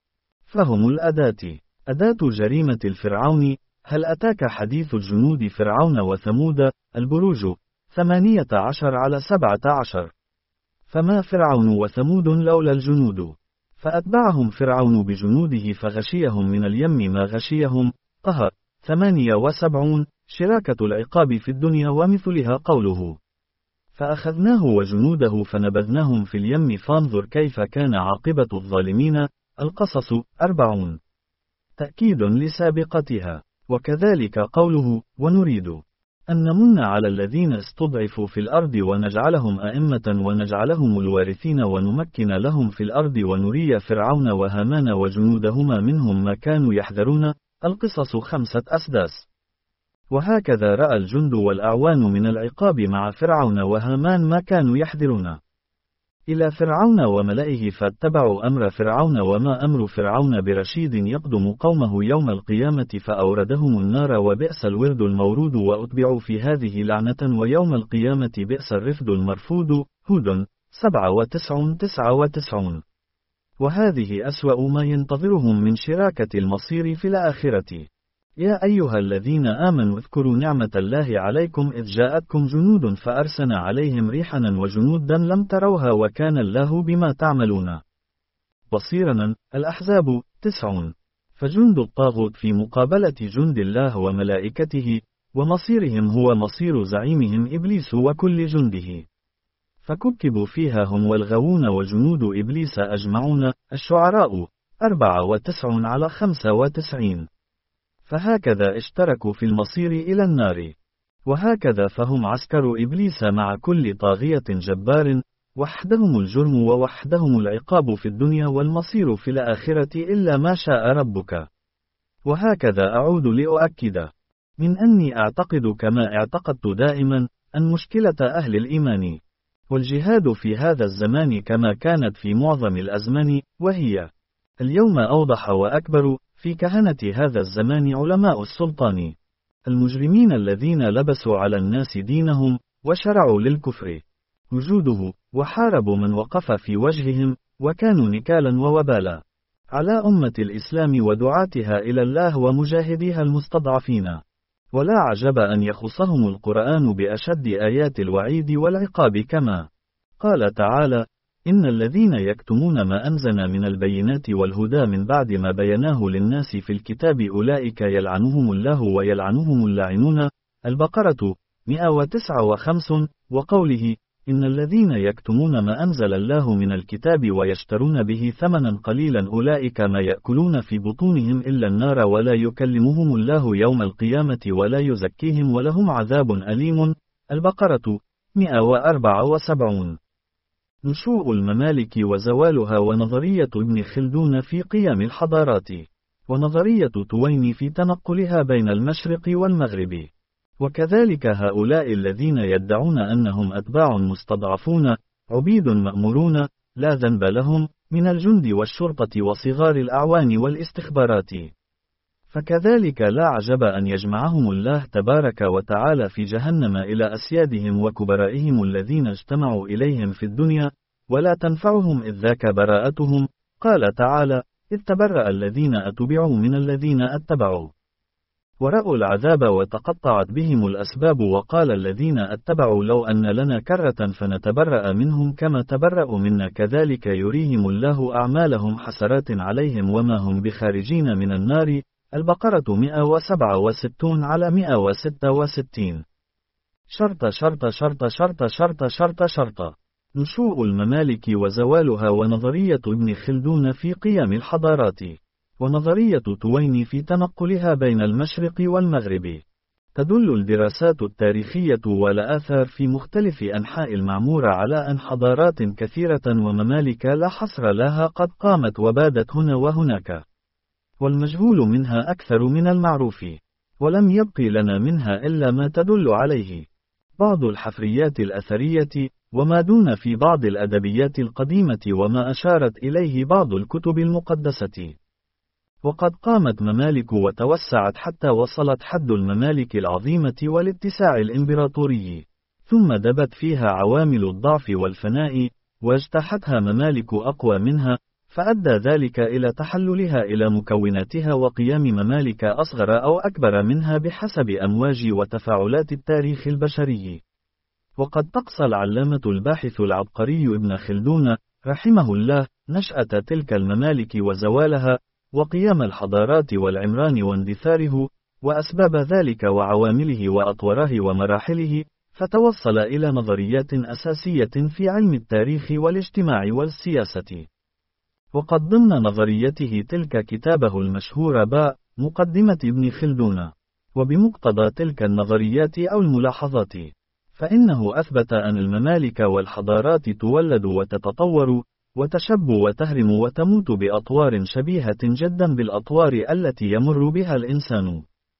فهم الأداة، أداة جريمة الفرعون. هل أتاك حديث جنود فرعون وثمود؟ البروج ثمانية عشر على سبعة عشر. فما فرعون وثمود لولا الجنود، فأتبعهم فرعون بجنوده فغشيهم من اليم ما غشيهم. طه ثمانية وسبعون. شراكة العقاب في الدنيا ومثلها قوله: فأخذناه وجنوده فنبذناهم في اليم فانظر كيف كان عاقبة الظالمين. القصص أربعون. تأكيد لسابقتها. وكذلك قوله: ونريد أن نمن على الذين استضعفوا في الأرض ونجعلهم أئمة ونجعلهم الوارثين ونمكن لهم في الأرض ونري فرعون وهامان وجنودهما منهم ما كانوا يحذرون. القصص خمسة أسداس. وهكذا رأى الجند والأعوان من العقاب مع فرعون وهامان ما كانوا يحذرون إلى فرعون وملئه فاتبعوا أمر فرعون وما أمر فرعون برشيد يقدم قومه يوم القيامة فأوردهم النار وبئس الورد المورود وأتبعوا في هذه لعنة ويوم القيامة بئس الرفد المرفود. هود سبعة وتسعون تسعة وتسعون. وهذه أسوأ ما ينتظرهم من شراكة المصير في الآخرة. يا أيها الذين آمنوا اذكروا نعمة الله عليكم إذ جاءتكم جنود فأرسلنا عليهم ريحا وجنودا لم تروها وكان الله بما تعملون بصيرا. الأحزاب تسعون. فجند الطاغوت في مقابلة جند الله وملائكته، ومصيرهم هو مصير زعيمهم إبليس وكل جنده، فكبكبوا فيها هم والغاوون وجنود إبليس أجمعون. الشعراء أربعة وتسعون على خمسة وتسعين. فهكذا اشتركوا في المصير إلى النار، وهكذا فهم عسكر إبليس مع كل طاغية جبار، وحدهم الجرم ووحدهم العقاب في الدنيا والمصير في الآخرة إلا ما شاء ربك. وهكذا أعود لأؤكد من أني أعتقد كما اعتقدت دائما أن مشكلة أهل الإيمان والجهاد في هذا الزمان كما كانت في معظم الأزمان، وهي اليوم أوضح وأكبر في كهنة هذا الزمان علماء السلطان المجرمين الذين لبسوا على الناس دينهم وشرعوا للكفر وجوده، وحاربوا من وقف في وجههم وكانوا نكالا ووبالا على أمة الإسلام ودعاتها إلى الله ومجاهديها المستضعفين. ولا عجب أن يخصهم القرآن بأشد آيات الوعيد والعقاب كما قال تعالى: إن الذين يكتمون ما أنزلنا من البينات والهدى من بعد ما بيناه للناس في الكتاب أولئك يلعنهم الله ويلعنهم اللاعنون. البقرة مئة وتسعة وخمسين. وقوله: إن الذين يكتمون ما أنزل الله من الكتاب ويشترون به ثمنا قليلا أولئك ما يأكلون في بطونهم إلا النار ولا يكلمهم الله يوم القيامة ولا يزكيهم ولهم عذاب أليم. البقرة مئة وأربعة وسبعين. نشوء الممالك وزوالها، ونظرية ابن خلدون في قيام الحضارات، ونظرية تويني في تنقلها بين المشرق والمغرب. وكذلك هؤلاء الذين يدعون أنهم أتباع مستضعفون عبيد مأمورون لا ذنب لهم من الجند والشرطة وصغار الأعوان والاستخبارات. فكذلك لا عجب أن يجمعهم الله تبارك وتعالى في جهنم إلى أسيادهم وكبرائهم الذين اجتمعوا إليهم في الدنيا، ولا تنفعهم إذ ذاك براءتهم. قال تعالى: إذ تبرأ الذين أتبعوا من الذين أتبعوا ورأوا العذاب وتقطعت بهم الأسباب. وقال الذين أتبعوا لو أن لنا كرة فنتبرأ منهم كما تبرأوا منا كذلك يريهم الله أعمالهم حسرات عليهم وما هم بخارجين من النار. البقرة مئة وسبعة وستون على مئة وستة وستين. شرط شرط شرط شرط شرط شرط شرط. نشوء الممالك وزوالها ونظرية ابن خلدون في قيام الحضارات، ونظرية تويني في تنقلها بين المشرق والمغرب. تدل الدراسات التاريخية والآثار في مختلف أنحاء المعمورة على أن حضارات كثيرة وممالك لا حصر لها قد قامت وبادت هنا وهناك، والمجهول منها أكثر من المعروف، ولم يبق لنا منها إلا ما تدل عليه بعض الحفريات الأثرية، وما دون في بعض الأدبيات القديمة، وما أشارت إليه بعض الكتب المقدسة. وقد قامت ممالك وتوسعت حتى وصلت حد الممالك العظيمة والاتساع الإمبراطوري، ثم دبت فيها عوامل الضعف والفناء، واجتاحتها ممالك أقوى منها، فأدى ذلك إلى تحللها إلى مكوناتها وقيام ممالك أصغر أو أكبر منها بحسب أمواج وتفاعلات التاريخ البشري. وقد تقصى العلامة الباحث العبقري ابن خلدون رحمه الله نشأة تلك الممالك وزوالها، وقيام الحضارات والعمران واندثاره، وأسباب ذلك وعوامله وأطواره ومراحله، فتوصل إلى نظريات أساسية في علم التاريخ والاجتماع والسياسة. وقد ضمن نظريته تلك كتابه المشهور باء مقدمة ابن خلدون. وبمقتضى تلك النظريات أو الملاحظات، فإنه أثبت أن الممالك والحضارات تولد وتتطور، وتشب وتهرم وتموت بأطوار شبيهة جدا بالأطوار التي يمر بها الإنسان.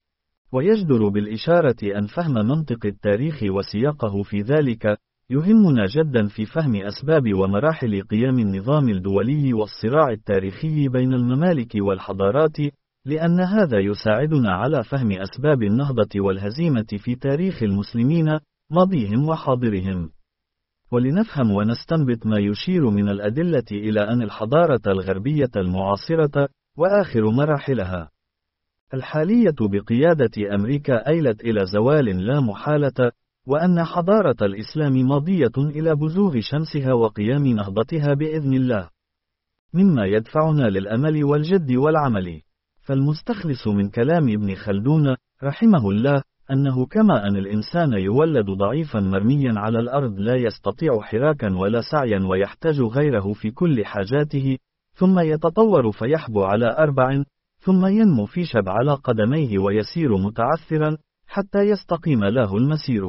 ويجدر بالإشارة أن فهم منطق التاريخ وسياقه في ذلك يهمنا جدا في فهم أسباب ومراحل قيام النظام الدولي والصراع التاريخي بين الممالك والحضارات، لأن هذا يساعدنا على فهم أسباب النهضة والهزيمة في تاريخ المسلمين ماضيهم وحاضرهم. ولنفهم ونستنبط ما يشير من الأدلة إلى أن الحضارة الغربية المعاصرة وآخر مراحلها الحالية بقيادة أمريكا أيلت إلى زوال لا محالة، وأن حضارة الإسلام ماضية إلى بزوغ شمسها وقيام نهضتها بإذن الله، مما يدفعنا للأمل والجد والعمل. فالمستخلص من كلام ابن خلدون رحمه الله أنه كما أن الإنسان يولد ضعيفا مرميا على الأرض لا يستطيع حراكا ولا سعيا ويحتاج غيره في كل حاجاته، ثم يتطور فيحبو على أربع، ثم ينمو في شب على قدميه ويسير متعثرا حتى يستقيم له المسير،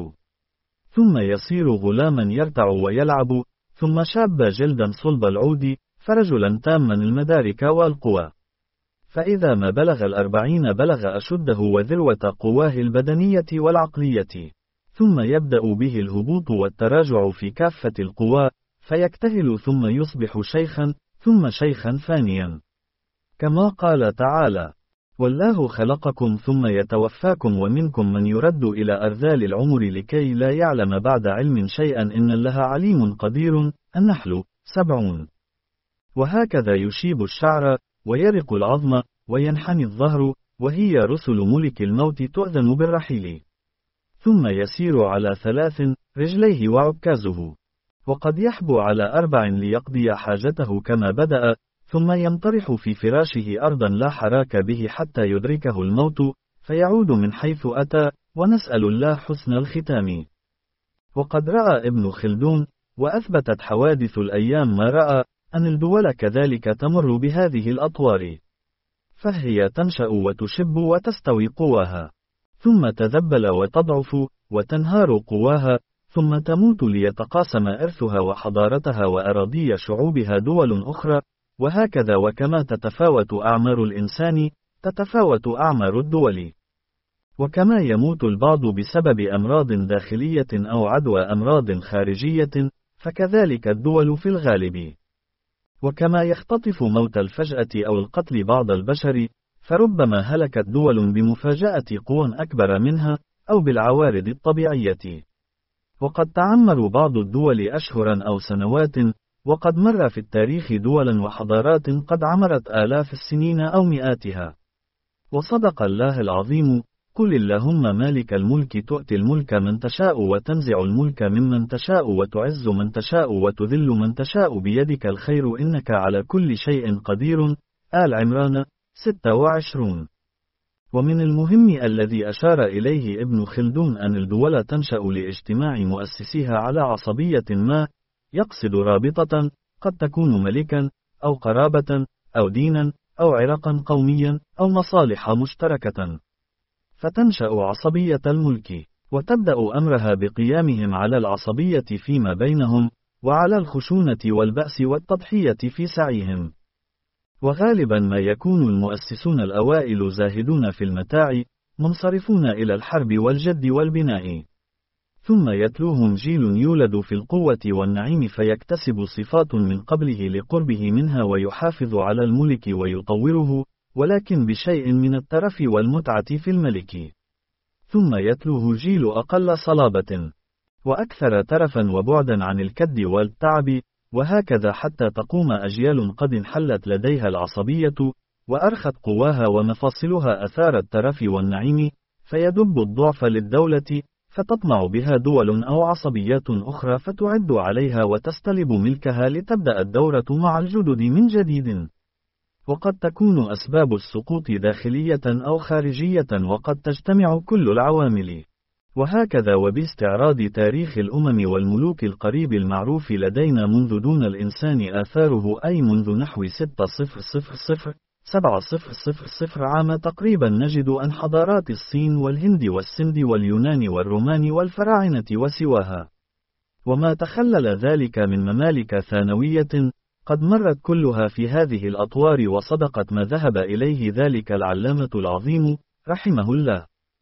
ثم يصير غلاما يرتع ويلعب، ثم شاب جلدا صلب العود، فرجلا تاما المدارك والقوى. فإذا ما بلغ الأربعين بلغ أشده وذروة قواه البدنية والعقلية، ثم يبدأ به الهبوط والتراجع في كافة القوى، فيكتهل ثم يصبح شيخا، ثم شيخا ثانيا، كما قال تعالى: والله خلقكم ثم يتوفاكم ومنكم من يرد إلى أرذال العمر لكي لا يعلم بعد علم شيئا إن الله عليم قدير. النحل سبعون. وهكذا يشيب الشعر ويرق العظم وينحني الظهر، وهي رسل ملك الموت تؤذن بالرحيل، ثم يسير على ثلاث رجليه وعكازه، وقد يحبو على أربع ليقضي حاجته كما بدأ، ثم ينطرح في فراشه أرضا لا حراك به حتى يدركه الموت، فيعود من حيث أتى، ونسأل الله حسن الختام. وقد رأى ابن خلدون وأثبتت حوادث الأيام ما رأى، أن الدول كذلك تمر بهذه الأطوار، فهي تنشأ وتشب وتستوي قواها، ثم تذبل وتضعف وتنهار قواها، ثم تموت ليتقاسم إرثها وحضارتها وأراضي شعوبها دول أخرى، وهكذا. وكما تتفاوت أعمار الإنسان تتفاوت أعمار الدول، وكما يموت البعض بسبب أمراض داخلية أو عدوى أمراض خارجية، فكذلك الدول في الغالب. وكما يختطف موت الفجأة أو القتل بعض البشر، فربما هلكت دول بمفاجأة قوى أكبر منها، أو بالعوارض الطبيعية. وقد تعمر بعض الدول أشهرا أو سنوات، وقد مر في التاريخ دولا وحضارات قد عمرت آلاف السنين أو مئاتها. وصدق الله العظيم: قل اللهم مالك الملك تؤتي الملك من تشاء وتنزع الملك ممن تشاء وتعز من تشاء وتذل من تشاء بيدك الخير إنك على كل شيء قدير. آل عمران ستة وعشرين. ومن المهم الذي أشار إليه ابن خلدون أن الدول تنشأ لاجتماع مؤسسيها على عصبية ما، يقصد رابطة قد تكون ملكا أو قرابة أو دينا أو عرقا قوميا أو مصالح مشتركة، فتنشأ عصبية الملك، وتبدأ أمرها بقيامهم على العصبية فيما بينهم، وعلى الخشونة والبأس والتضحية في سعيهم. وغالبا ما يكون المؤسسون الأوائل زاهدون في المتاع، منصرفون إلى الحرب والجد والبناء، ثم يتلوهم جيل يولد في القوة والنعيم فيكتسب صفات من قبله لقربه منها ويحافظ على الملك ويطوره، ولكن بشيء من الترف والمتعة في الملك، ثم يتلوه جيل أقل صلابة وأكثر ترفا وبعدا عن الكد والتعب، وهكذا حتى تقوم أجيال قد انحلت لديها العصبية، وأرخت قواها ومفاصلها أثار الترف والنعيم، فيدب الضعف للدولة، فتطمع بها دول أو عصبيات أخرى فتعد عليها وتستلب ملكها لتبدأ الدورة مع الجدد من جديد. وقد تكون أسباب السقوط داخلية أو خارجية، وقد تجتمع كل العوامل. وهكذا وباستعراض تاريخ الأمم والملوك القريب المعروف لدينا منذ دون الإنسان آثاره، أي منذ نحو ستة آلاف سبعة آلاف عام تقريبا، نجد أن حضارات الصين والهند والسند واليونان والرومان والفراعنة وسواها، وما تخلل ذلك من ممالك ثانوية، قد مرت كلها في هذه الأطوار، وصدقت ما ذهب إليه ذلك العلامة العظيم رحمه الله.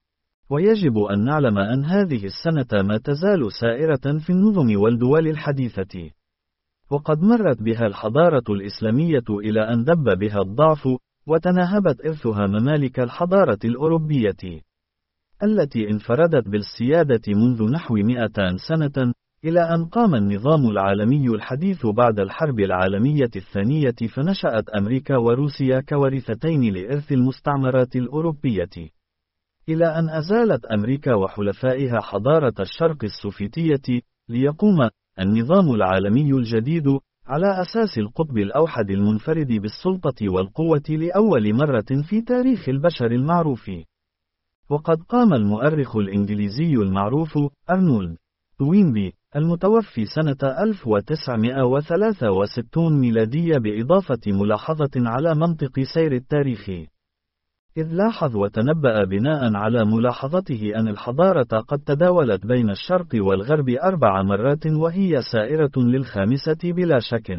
ويجب أن نعلم أن هذه السنة ما تزال سائرة في النظم والدول الحديثة، وقد مرت بها الحضارة الإسلامية إلى أن دب بها الضعف، وتناهبت إرثها ممالك الحضارة الأوروبية التي انفردت بالسيادة منذ نحو مئتين سنة، إلى أن قام النظام العالمي الحديث بعد الحرب العالمية الثانية، فنشأت أمريكا وروسيا كورثتين لإرث المستعمرات الأوروبية، إلى أن أزالت أمريكا وحلفائها حضارة الشرق السوفيتية، ليقوم النظام العالمي الجديد على أساس القطب الأوحد المنفرد بالسلطة والقوة لأول مرة في تاريخ البشر المعروف. وقد قام المؤرخ الإنجليزي المعروف أرنولد توينبي المتوفي سنة ألف وتسعمائة وثلاثة وستين ميلادية بإضافة ملاحظة على منطق سير التاريخ، إذ لاحظ وتنبأ بناء على ملاحظته أن الحضارة قد تداولت بين الشرق والغرب أربع مرات وهي سائرة للخامسة بلا شك.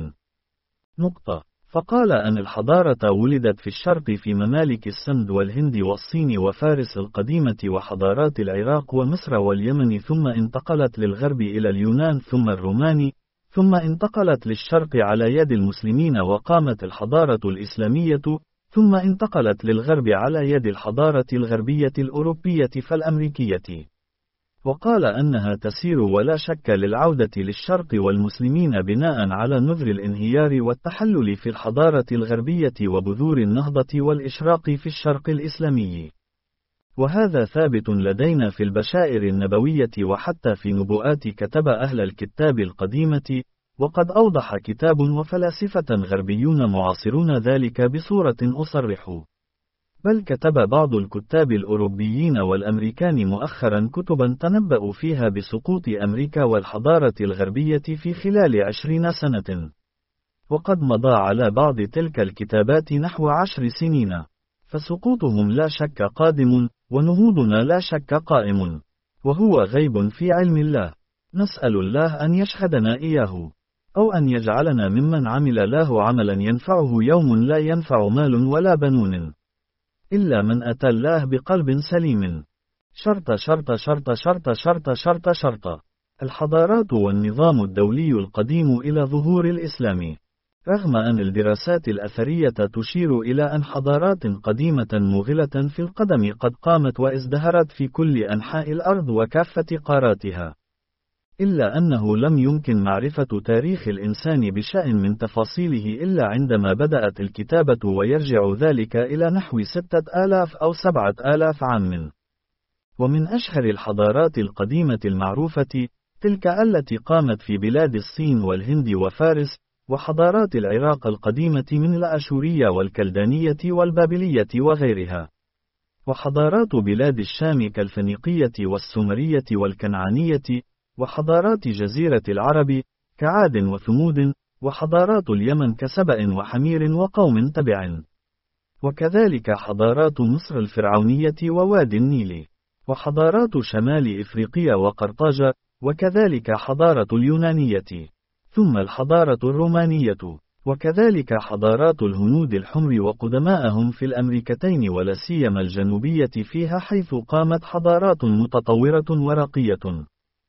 نقطة. فقال أن الحضارة ولدت في الشرق في ممالك السند والهند والصين وفارس القديمة وحضارات العراق ومصر واليمن، ثم انتقلت للغرب إلى اليونان ثم الرومان، ثم انتقلت للشرق على يد المسلمين وقامت الحضارة الإسلامية، ثم انتقلت للغرب على يد الحضارة الغربية الأوروبية فالأمريكية. وقال أنها تسير ولا شك للعودة للشرق والمسلمين بناء على نذر الانهيار والتحلل في الحضارة الغربية وبذور النهضة والإشراق في الشرق الإسلامي. وهذا ثابت لدينا في البشائر النبوية وحتى في نبوءات كتب أهل الكتاب القديمة، وقد أوضح كتاب وفلاسفة غربيون معاصرون ذلك بصورة أصرح. بل كتب بعض الكتاب الأوروبيين والأمريكان مؤخرا كتبا تنبأوا فيها بسقوط أمريكا والحضارة الغربية في خلال عشرين سنة. وقد مضى على بعض تلك الكتابات نحو عشر سنين، فسقوطهم لا شك قادم، ونهوضنا لا شك قائم، وهو غيب في علم الله، نسأل الله أن يشهدنا إياه، أو أن يجعلنا ممن عمل له عملا ينفعه يوم لا ينفع مال ولا بنون إلا من أتى الله بقلب سليم. شرط شرط شرط شرط شرط شرط شرط الحضارات والنظام الدولي القديم إلى ظهور الإسلام، رغم أن الدراسات الأثرية تشير إلى أن حضارات قديمة مغلة في القدم قد قامت وازدهرت في كل أنحاء الأرض وكافة قاراتها، إلا أنه لم يمكن معرفة تاريخ الإنسان بشأن من تفاصيله إلا عندما بدأت الكتابة، ويرجع ذلك إلى نحو ستة آلاف أو سبعة آلاف عام. ومن أشهر الحضارات القديمة المعروفة تلك التي قامت في بلاد الصين والهند وفارس، وحضارات العراق القديمة من الأشورية والكلدانية والبابلية وغيرها. وحضارات بلاد الشام كالفينيقية والسومرية والكنعانية، وحضارات جزيرة العرب كعاد وثمود، وحضارات اليمن كسبأ وحمير وقوم تبع، وكذلك حضارات مصر الفرعونية ووادي النيل، وحضارات شمال إفريقيا وقرطاج، وكذلك حضارة اليونانية، ثم الحضارة الرومانية، وكذلك حضارات الهنود الحمر وقدماءهم في الأمريكتين ولا سيما الجنوبية فيها، حيث قامت حضارات متطورة ورقية.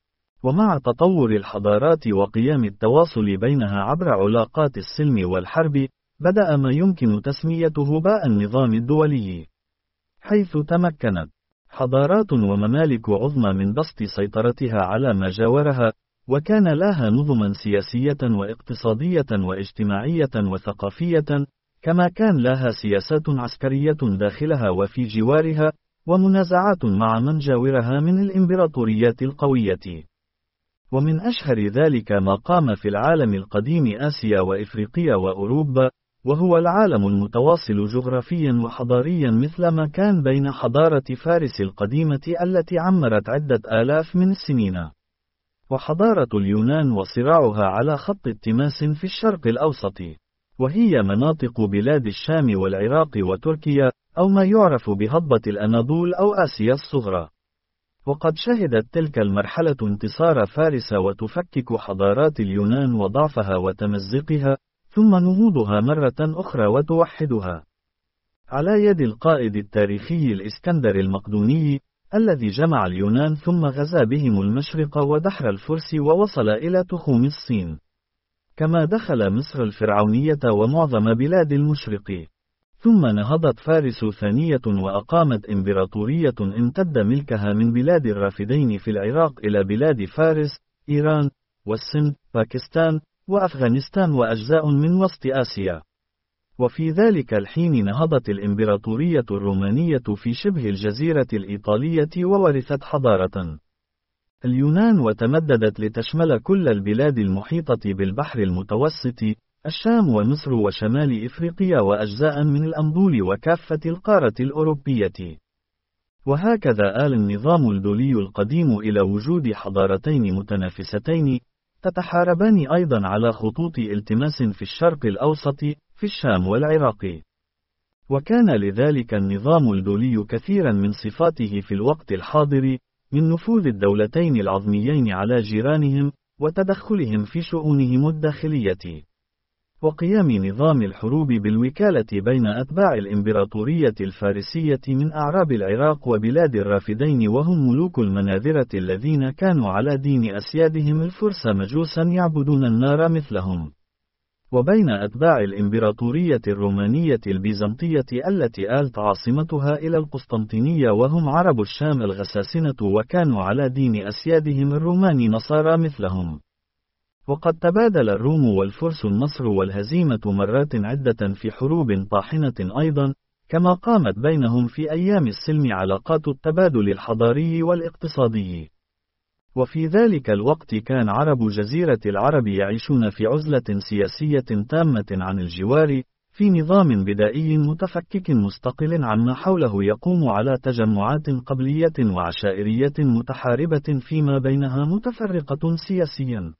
ومع تطور الحضارات وقيام التواصل بينها عبر علاقات السلم والحرب، بدأ ما يمكن تسميته باء النظام الدولي، حيث تمكنت حضارات وممالك عظمى من بسط سيطرتها على ما جاورها، وكان لها نظما سياسية واقتصادية واجتماعية وثقافية، كما كان لها سياسات عسكرية داخلها وفي جوارها، ومنازعات مع من جاورها من الإمبراطوريات القوية. ومن أشهر ذلك ما قام في العالم القديم آسيا وإفريقيا وأوروبا، وهو العالم المتواصل جغرافيا وحضاريا، مثل ما كان بين حضارة فارس القديمة التي عمرت عدة آلاف من السنين، وحضارة اليونان وصراعها على خط التماس في الشرق الأوسط، وهي مناطق بلاد الشام والعراق وتركيا، أو ما يعرف بهضبة الأناضول أو آسيا الصغرى. وقد شهدت تلك المرحلة انتصار فارس وتفكك حضارات اليونان وضعفها وتمزقها، ثم نهوضها مرة أخرى وتوحدها، على يد القائد التاريخي الإسكندر المقدوني، الذي جمع اليونان ثم غزا بهم المشرق ودحر الفرس ووصل إلى تخوم الصين، كما دخل مصر الفرعونية ومعظم بلاد المشرق. ثم نهضت فارس ثانية وأقامت إمبراطورية امتد ملكها من بلاد الرافدين في العراق إلى بلاد فارس، إيران، والسند، باكستان، وأفغانستان وأجزاء من وسط آسيا. وفي ذلك الحين نهضت الإمبراطورية الرومانية في شبه الجزيرة الإيطالية وورثت حضارة اليونان وتمددت لتشمل كل البلاد المحيطة بالبحر المتوسط، الشام ومصر وشمال إفريقيا وأجزاء من الأناضول وكافة القارة الأوروبية. وهكذا آل النظام الدولي القديم إلى وجود حضارتين متنافستين تتحاربان أيضا على خطوط التماس في الشرق الأوسط في الشام والعراق. وكان لذلك النظام الدولي كثيرا من صفاته في الوقت الحاضر، من نفوذ الدولتين العظميين على جيرانهم وتدخلهم في شؤونهم الداخلية، وقيام نظام الحروب بالوكالة بين أتباع الإمبراطورية الفارسية من أعراب العراق وبلاد الرافدين، وهم ملوك المناذرة الذين كانوا على دين أسيادهم الفرس مجوسا يعبدون النار مثلهم، وبين أتباع الإمبراطورية الرومانية البيزنطية التي آلت عاصمتها إلى القسطنطينية وهم عرب الشام الغساسنة وكانوا على دين أسيادهم الرومان نصارى مثلهم. وقد تبادل الروم والفرس النصر والهزيمة مرات عدة في حروب طاحنة أيضا، كما قامت بينهم في أيام السلم علاقات التبادل الحضاري والاقتصادي. وفي ذلك الوقت كان عرب جزيرة العرب يعيشون في عزلة سياسية تامة عن الجوار، في نظام بدائي متفكك مستقل عما حوله يقوم على تجمعات قبلية وعشائرية متحاربة فيما بينها متفرقة سياسيا،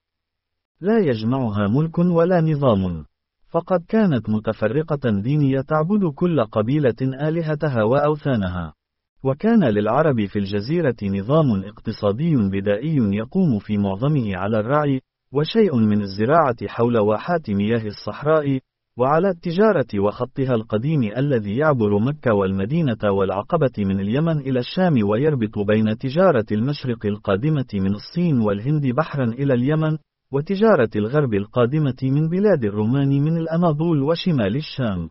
لا يجمعها ملك ولا نظام، فقد كانت متفرقة دينية تعبد كل قبيلة آلهتها وأوثانها. وكان للعرب في الجزيرة نظام اقتصادي بدائي يقوم في معظمه على الرعي، وشيء من الزراعة حول واحات مياه الصحراء، وعلى التجارة وخطها القديم الذي يعبر مكة والمدينة والعقبة من اليمن إلى الشام ويربط بين تجارة المشرق القادمة من الصين والهند بحرا إلى اليمن، وتجارة الغرب القادمة من بلاد الرومان من الأناضول وشمال الشام.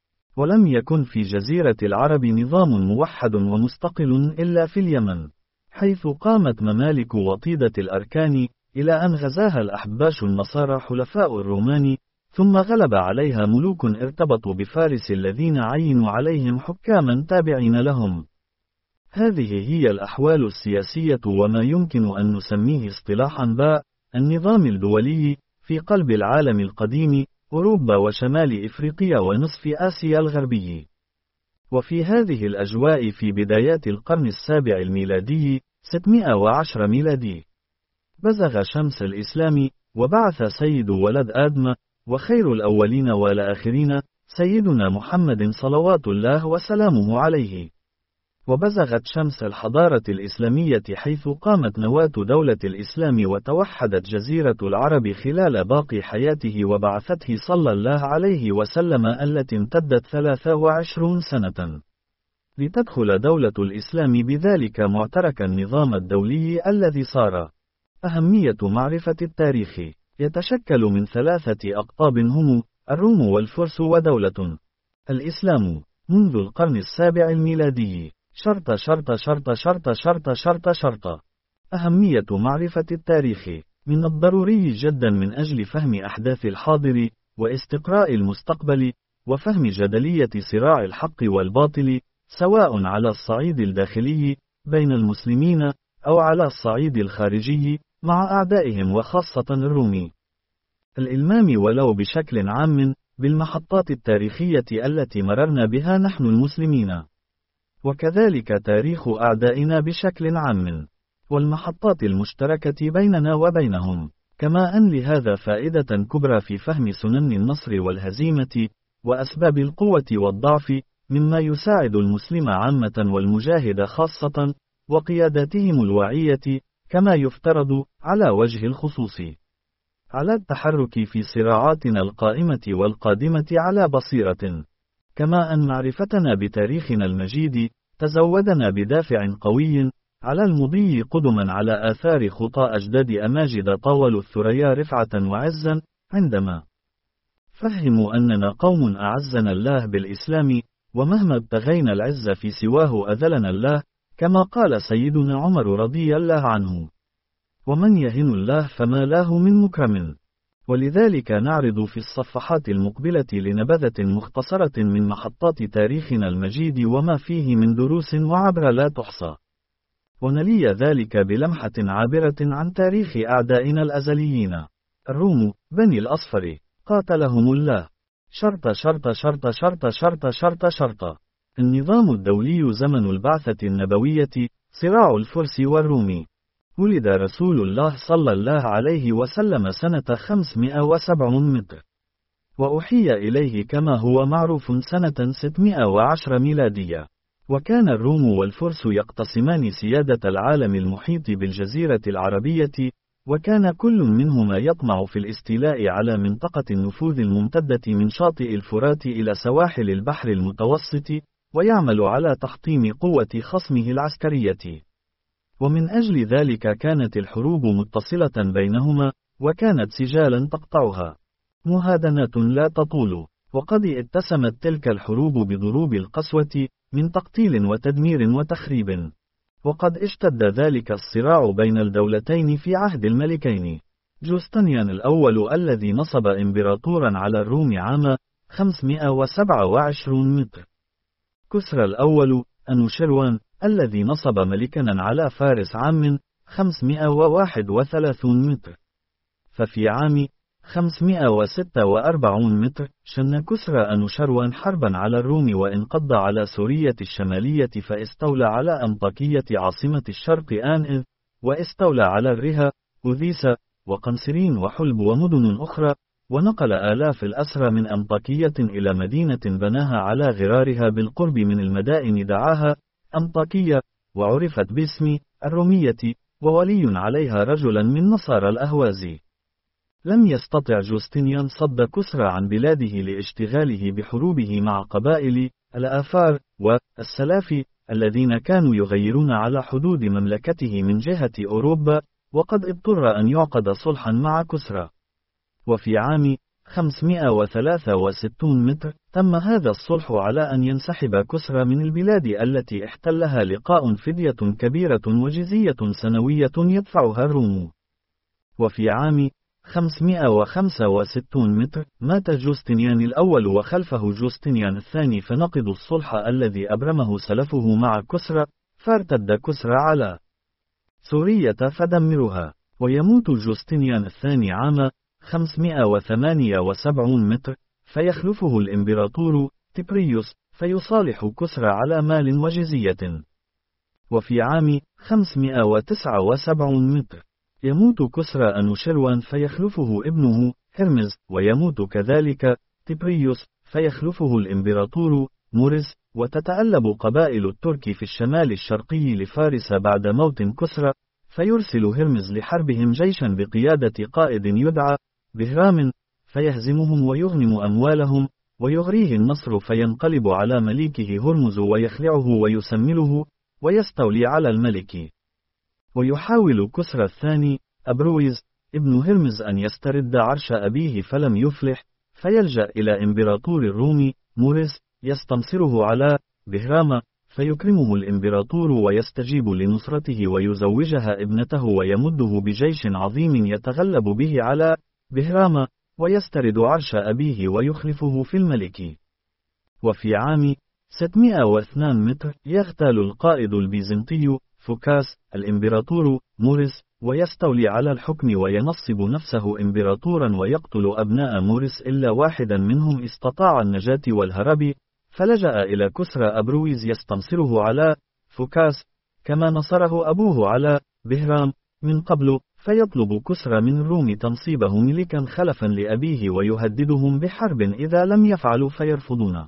ولم يكن في جزيرة العرب نظام موحد ومستقل إلا في اليمن، حيث قامت ممالك وطيدة الأركان، إلى أن غزاها الأحباش النصارى حلفاء الرومان، ثم غلب عليها ملوك ارتبطوا بفارس الذين عينوا عليهم حكاما تابعين لهم. هذه هي الأحوال السياسية وما يمكن أن نسميه اصطلاحا باء النظام الدولي في قلب العالم القديم، أوروبا وشمال إفريقيا ونصف آسيا الغربي. وفي هذه الأجواء في بدايات القرن السابع الميلادي ستمائة وعشرة ميلادي بزغ شمس الإسلام، وبعث سيد ولد آدم وخير الأولين والآخرين سيدنا محمد صلوات الله وسلامه عليه. وبزغت شمس الحضارة الإسلامية حيث قامت نواة دولة الإسلام وتوحدت جزيرة العرب خلال باقي حياته وبعثته صلى الله عليه وسلم التي امتدت ثلاث وعشرين سنة لتدخل دولة الإسلام بذلك معترك النظام الدولي الذي صار. أهمية معرفة التاريخ يتشكل من ثلاثة أقطاب هم الروم والفرس ودولة الإسلام منذ القرن السابع الميلادي. شرط شرط شرط شرط شرط شرط شرط أهمية معرفة التاريخ من الضروري جدا من أجل فهم أحداث الحاضر واستقراء المستقبل وفهم جدلية صراع الحق والباطل، سواء على الصعيد الداخلي بين المسلمين أو على الصعيد الخارجي مع أعدائهم وخاصة الروم. الإلمام ولو بشكل عام بالمحطات التاريخية التي مررنا بها نحن المسلمين، وكذلك تاريخ أعدائنا بشكل عام، والمحطات المشتركة بيننا وبينهم، كما أن لهذا فائدة كبرى في فهم سنن النصر والهزيمة وأسباب القوة والضعف، مما يساعد المسلم عامة والمجاهد خاصة وقياداتهم الواعية كما يفترض على وجه الخصوص على التحرك في صراعاتنا القائمة والقادمة على بصيرة، كما أن معرفتنا بتاريخنا المجيد تزودنا بدافع قوي على المضي قدما على آثار خطى أجداد أماجد طاولوا الثريا رفعة وعزا، عندما فهموا أننا قوم أعزنا الله بالإسلام، ومهما ابتغينا العز في سواه أذلنا الله، كما قال سيدنا عمر رضي الله عنه: ومن يهن الله فما له من مكرم. ولذلك نعرض في الصفحات المقبلة لنبذة مختصرة من محطات تاريخنا المجيد وما فيه من دروس وعبر لا تحصى، ونلي ذلك بلمحة عابرة عن تاريخ أعدائنا الأزليين الروم بني الأصفر قاتلهم الله. شرط شرط شرط شرط شرط شرط شرط النظام الدولي زمن البعثة النبوية صراع الفرس والروم. ولد رسول الله صلى الله عليه وسلم سنة خمسمائة وسبعين متر، وأوحي إليه كما هو معروف سنة ستمائة وعشرة ميلادية. وكان الروم والفرس يقتسمان سيادة العالم المحيط بالجزيرة العربية، وكان كل منهما يطمع في الاستيلاء على منطقة النفوذ الممتدة من شاطئ الفرات إلى سواحل البحر المتوسط، ويعمل على تحطيم قوة خصمه العسكرية. ومن أجل ذلك كانت الحروب متصلة بينهما، وكانت سجالا تقطعها مهادنات لا تطول. وقد اتسمت تلك الحروب بضروب القسوة من تقتيل وتدمير وتخريب. وقد اشتد ذلك الصراع بين الدولتين في عهد الملكين جوستنيان الأول الذي نصب إمبراطورا على الروم عام خمسمائة وسبعة وعشرين متر، كسرى الأول أنوشروان الذي نصب ملكا على فارس عام خمسمائة وواحد وثلاثين متر. ففي عام خمسمائة وستة وأربعين متر شن كسرى أنوشروان حربا على الروم وانقض على سورية الشمالية، فاستولى على أنطاكية عاصمة الشرق آنذ، واستولى على الرها أوذيسا وقنصرين وحلب ومدن أخرى، ونقل آلاف الأسرى من أنطاكية إلى مدينة بناها على غرارها بالقرب من المدائن دعاها أنطاكية، وعرفت باسم الرومية، وولي عليها رجلا من نصارى الأهوازي. لم يستطع جوستنيان صد كسرى عن بلاده لاشتغاله بحروبه مع قبائل الآفار والسلافي الذين كانوا يغيرون على حدود مملكته من جهة أوروبا، وقد اضطر أن يعقد صلحا مع كسرى. وفي عام خمسمائة وثلاثة وستين متر تم هذا الصلح على أن ينسحب كسرى من البلاد التي احتلها لقاء فدية كبيرة وجزية سنوية يدفعها الروم. وفي عام خمسمائة وخمسة وستين متر مات جوستنيان الأول وخلفه جوستنيان الثاني، فنقضوا الصلح الذي أبرمه سلفه مع كسرى، فارتد كسرى على سورية فدمرها. ويموت جوستنيان الثاني عام خمسمائة وثمانية وسبعين متر، فيخلفه الإمبراطور تيبريوس، فيصالح كسرى على مال وجزية. وفي عام خمسمائة وتسعة وسبعين متر يموت كسرى أنوشروان فيخلفه ابنه هرمز، ويموت كذلك تبريوس فيخلفه الإمبراطور مورس. وتتألب قبائل الترك في الشمال الشرقي لفارس بعد موت كسرى، فيرسل هرمز لحربهم جيشا بقيادة قائد يدعى بهرام، فيهزمهم ويغنم أموالهم، ويغريه النصر فينقلب على مليكه هرمز ويخلعه ويسمله، ويستولي على الملك. ويحاول كسرى الثاني أبرويز ابن هرمز أن يسترد عرش أبيه فلم يفلح، فيلجأ إلى إمبراطور الروم مورس يستنصره على بهرام، فيكرمه الإمبراطور ويستجيب لنصرته ويزوجها ابنته ويمده بجيش عظيم يتغلب به على بهرام، ويسترد عرش أبيه ويخلفه في الملك. وفي عام ستمائة واثنين متر يغتال القائد البيزنطي فوكاس الإمبراطور مورس، ويستولي على الحكم وينصب نفسه إمبراطورا ويقتل أبناء مورس إلا واحدا منهم استطاع النجاة والهرب، فلجأ إلى كسرى أبرويز يستنصره على فوكاس كما نصره أبوه على بهرام من قبل، فيطلب كسرى من الروم تنصيبه ملكا خلفا لأبيه ويهددهم بحرب إذا لم يفعلوا فيرفضون.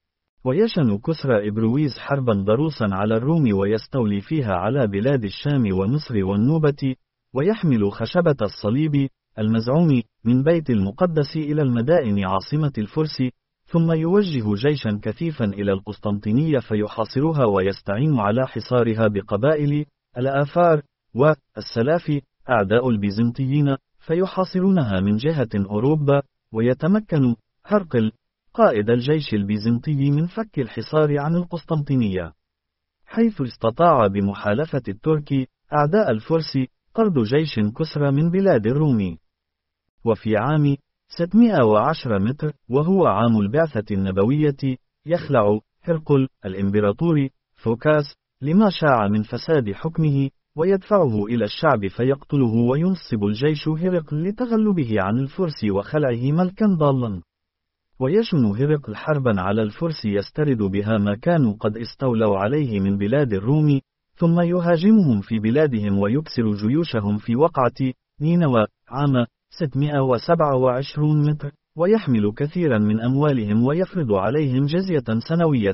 ويشن كسرى إبرويز حربا ضروسا على الروم ويستولي فيها على بلاد الشام ومصر والنوبة، ويحمل خشبة الصليب المزعوم من بيت المقدس إلى المدائن عاصمة الفرس، ثم يوجه جيشا كثيفا إلى القسطنطينية فيحاصرها ويستعين على حصارها بقبائل الآفار والسلاف أعداء البيزنطيين، فيحاصرونها من جهة أوروبا، ويتمكن هرقل قائد الجيش البيزنطي من فك الحصار عن القسطنطينية، حيث استطاع بمحالفة الترك أعداء الفرس طرد جيش كسرى من بلاد الروم. وفي عام ستمائة وعشرة متر وهو عام البعثة النبوية يخلع هرقل الإمبراطور فوكاس لما شاع من فساد حكمه، ويدفعه إلى الشعب فيقتله، وينصب الجيش هرقل لتغلبه عن الفرس وخلعه ملكا ضالا. ويشن هرقل حربا على الفرس يسترد بها ما كانوا قد استولوا عليه من بلاد الروم، ثم يهاجمهم في بلادهم ويكسر جيوشهم في وقعة نينوى عام ستمائة وسبعة وعشرين متر، ويحمل كثيرا من أموالهم ويفرض عليهم جزية سنوية.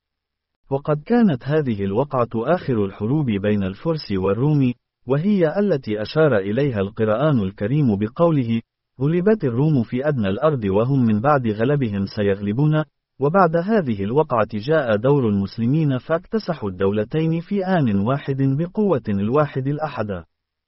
وقد كانت هذه الوقعة آخر الحروب بين الفرس والروم، وهي التي أشار إليها القرآن الكريم بقوله: غلبت الروم في أدنى الأرض وهم من بعد غلبهم سيغلبون. وبعد هذه الوقعة جاء دور المسلمين فاكتسحوا الدولتين في آن واحد بقوة الواحد الأحد.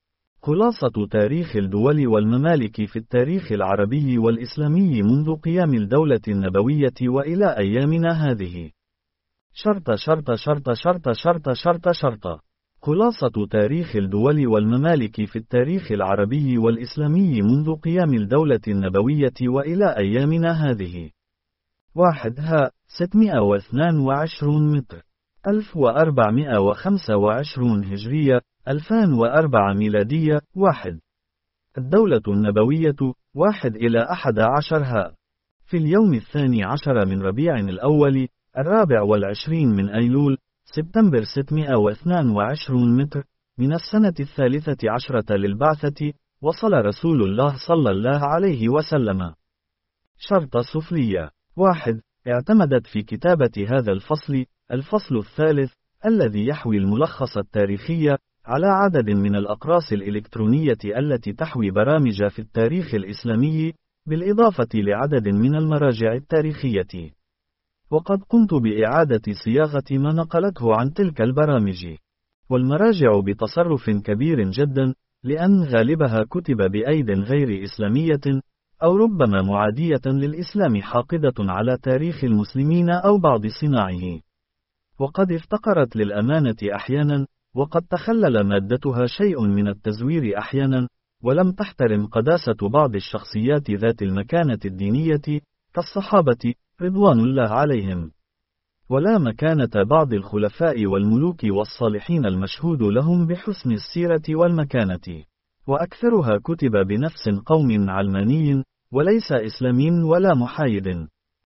خلاصة تاريخ الدول والممالك في التاريخ العربي والإسلامي منذ قيام الدولة النبوية وإلى أيامنا هذه. شرط شرط شرط شرط شرط شرط شرط خلاصة تاريخ الدول والممالك في التاريخ العربي والإسلامي منذ قيام الدولة النبوية وإلى أيامنا هذه. واحد ها ستمائة واثنين وعشرين متر ألف وأربعمائة وخمسة وعشرين هجرية ألفين وأربعة ميلادية. واحد الدولة النبوية واحد إلى أحد عشر ها في اليوم الثاني عشر من ربيع الأول الرابع والعشرين من أيلول سبتمبر ستمائة واثنين وعشرين متر من السنة الثالثة عشرة للبعثة، وصل رسول الله صلى الله عليه وسلم. شرط سفلية. واحد اعتمدت في كتابة هذا الفصل الفصل الثالث الذي يحوي الملخص التاريخي على عدد من الأقراص الإلكترونية التي تحوي برامج في التاريخ الإسلامي، بالإضافة لعدد من المراجع التاريخية. وقد قمت بإعادة صياغة ما نقلته عن تلك البرامج والمراجع بتصرف كبير جدا، لأن غالبها كتب بأيد غير إسلامية أو ربما معادية للإسلام حاقدة على تاريخ المسلمين أو بعض صناعه، وقد افتقرت للأمانة أحيانا، وقد تخلل مادتها شيء من التزوير أحيانا، ولم تحترم قداسة بعض الشخصيات ذات المكانة الدينية كالصحابة رضوان الله عليهم، ولا مكانة بعض الخلفاء والملوك والصالحين المشهود لهم بحسن السيرة والمكانة، وأكثرها كتب بنفس قوم علماني وليس إسلامي ولا محايد.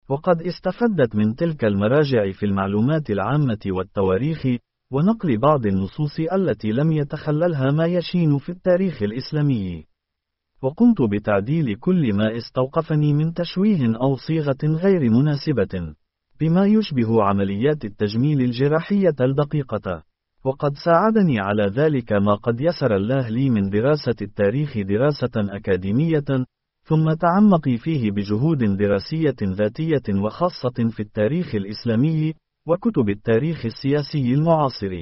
وقد استفدت من تلك المراجع في المعلومات العامة والتواريخ، ونقل بعض النصوص التي لم يتخللها ما يشين في التاريخ الإسلامي. وقمت بتعديل كل ما استوقفني من تشويه أو صيغة غير مناسبة، بما يشبه عمليات التجميل الجراحية الدقيقة. وقد ساعدني على ذلك ما قد يسر الله لي من دراسة التاريخ دراسة أكاديمية، ثم تعمقي فيه بجهود دراسية ذاتية وخاصة في التاريخ الإسلامي وكتب التاريخ السياسي المعاصر،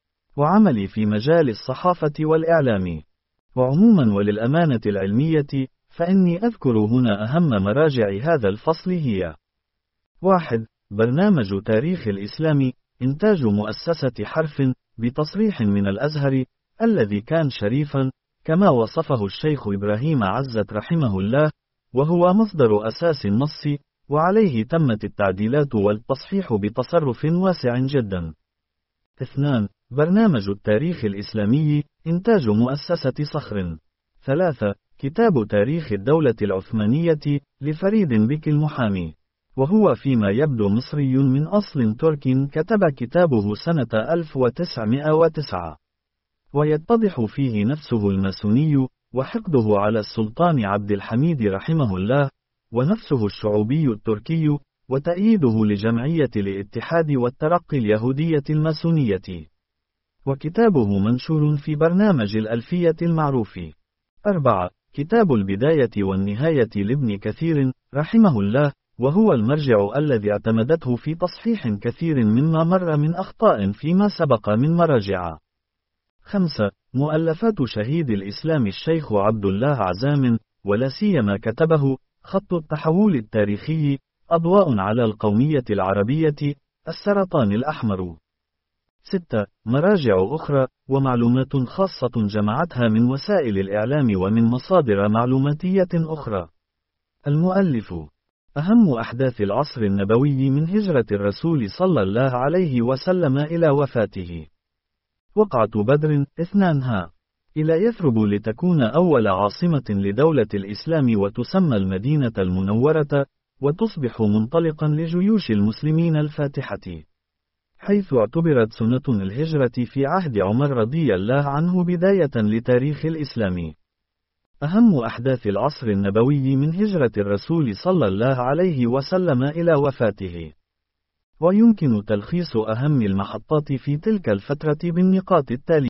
وعملي في مجال الصحافة والإعلام. وعموما وللأمانة العلمية، فإني أذكر هنا أهم مراجع هذا الفصل هي: واحد. برنامج تاريخ الإسلام، إنتاج مؤسسة حرف، بتصريح من الأزهر، الذي كان شريفا، كما وصفه الشيخ إبراهيم عزت رحمه الله، وهو مصدر أساس النص، وعليه تمت التعديلات والتصحيح بتصرف واسع جدا. اثنان. برنامج التاريخ الإسلامي، إنتاج مؤسسة صخر. ثلاثة. كتاب تاريخ الدولة العثمانية، لفريد بك المحامي، وهو فيما يبدو مصري من أصل ترك، كتب كتابه سنة ألف وتسعمائة وتسعة، ويتضح فيه نفسه الماسوني، وحقده على السلطان عبد الحميد رحمه الله، ونفسه الشعوبي التركي، وتأييده لجمعية الاتحاد والترقي اليهودية الماسونية. وكتابه منشور في برنامج الألفية المعروف. أربعة. كتاب البداية والنهاية لابن كثير رحمه الله، وهو المرجع الذي اعتمدته في تصحيح كثير مما مر من أخطاء فيما سبق من مراجع. خمسة. مؤلفات شهيد الإسلام الشيخ عبد الله عزام، ولا سيما كتبه خط التحول التاريخي، أضواء على القومية العربية، السرطان الأحمر. ستة. مراجع أخرى ومعلومات خاصة جمعتها من وسائل الإعلام ومن مصادر معلوماتية أخرى. المؤلف: أهم أحداث العصر النبوي من هجرة الرسول صلى الله عليه وسلم إلى وفاته. وقعة بدر اثنان ها إلى يثرب لتكون أول عاصمة لدولة الإسلام وتسمى المدينة المنورة، وتصبح منطلقا لجيوش المسلمين الفاتحة، حيث اعتبرت سنة الهجرة في عهد عمر رضي الله عنه بداية لتاريخ الإسلام. أهم أحداث العصر النبوي من هجرة الرسول صلى الله عليه وسلم إلى وفاته. ويمكن تلخيص أهم المحطات في تلك الفترة بالنقاط التالية: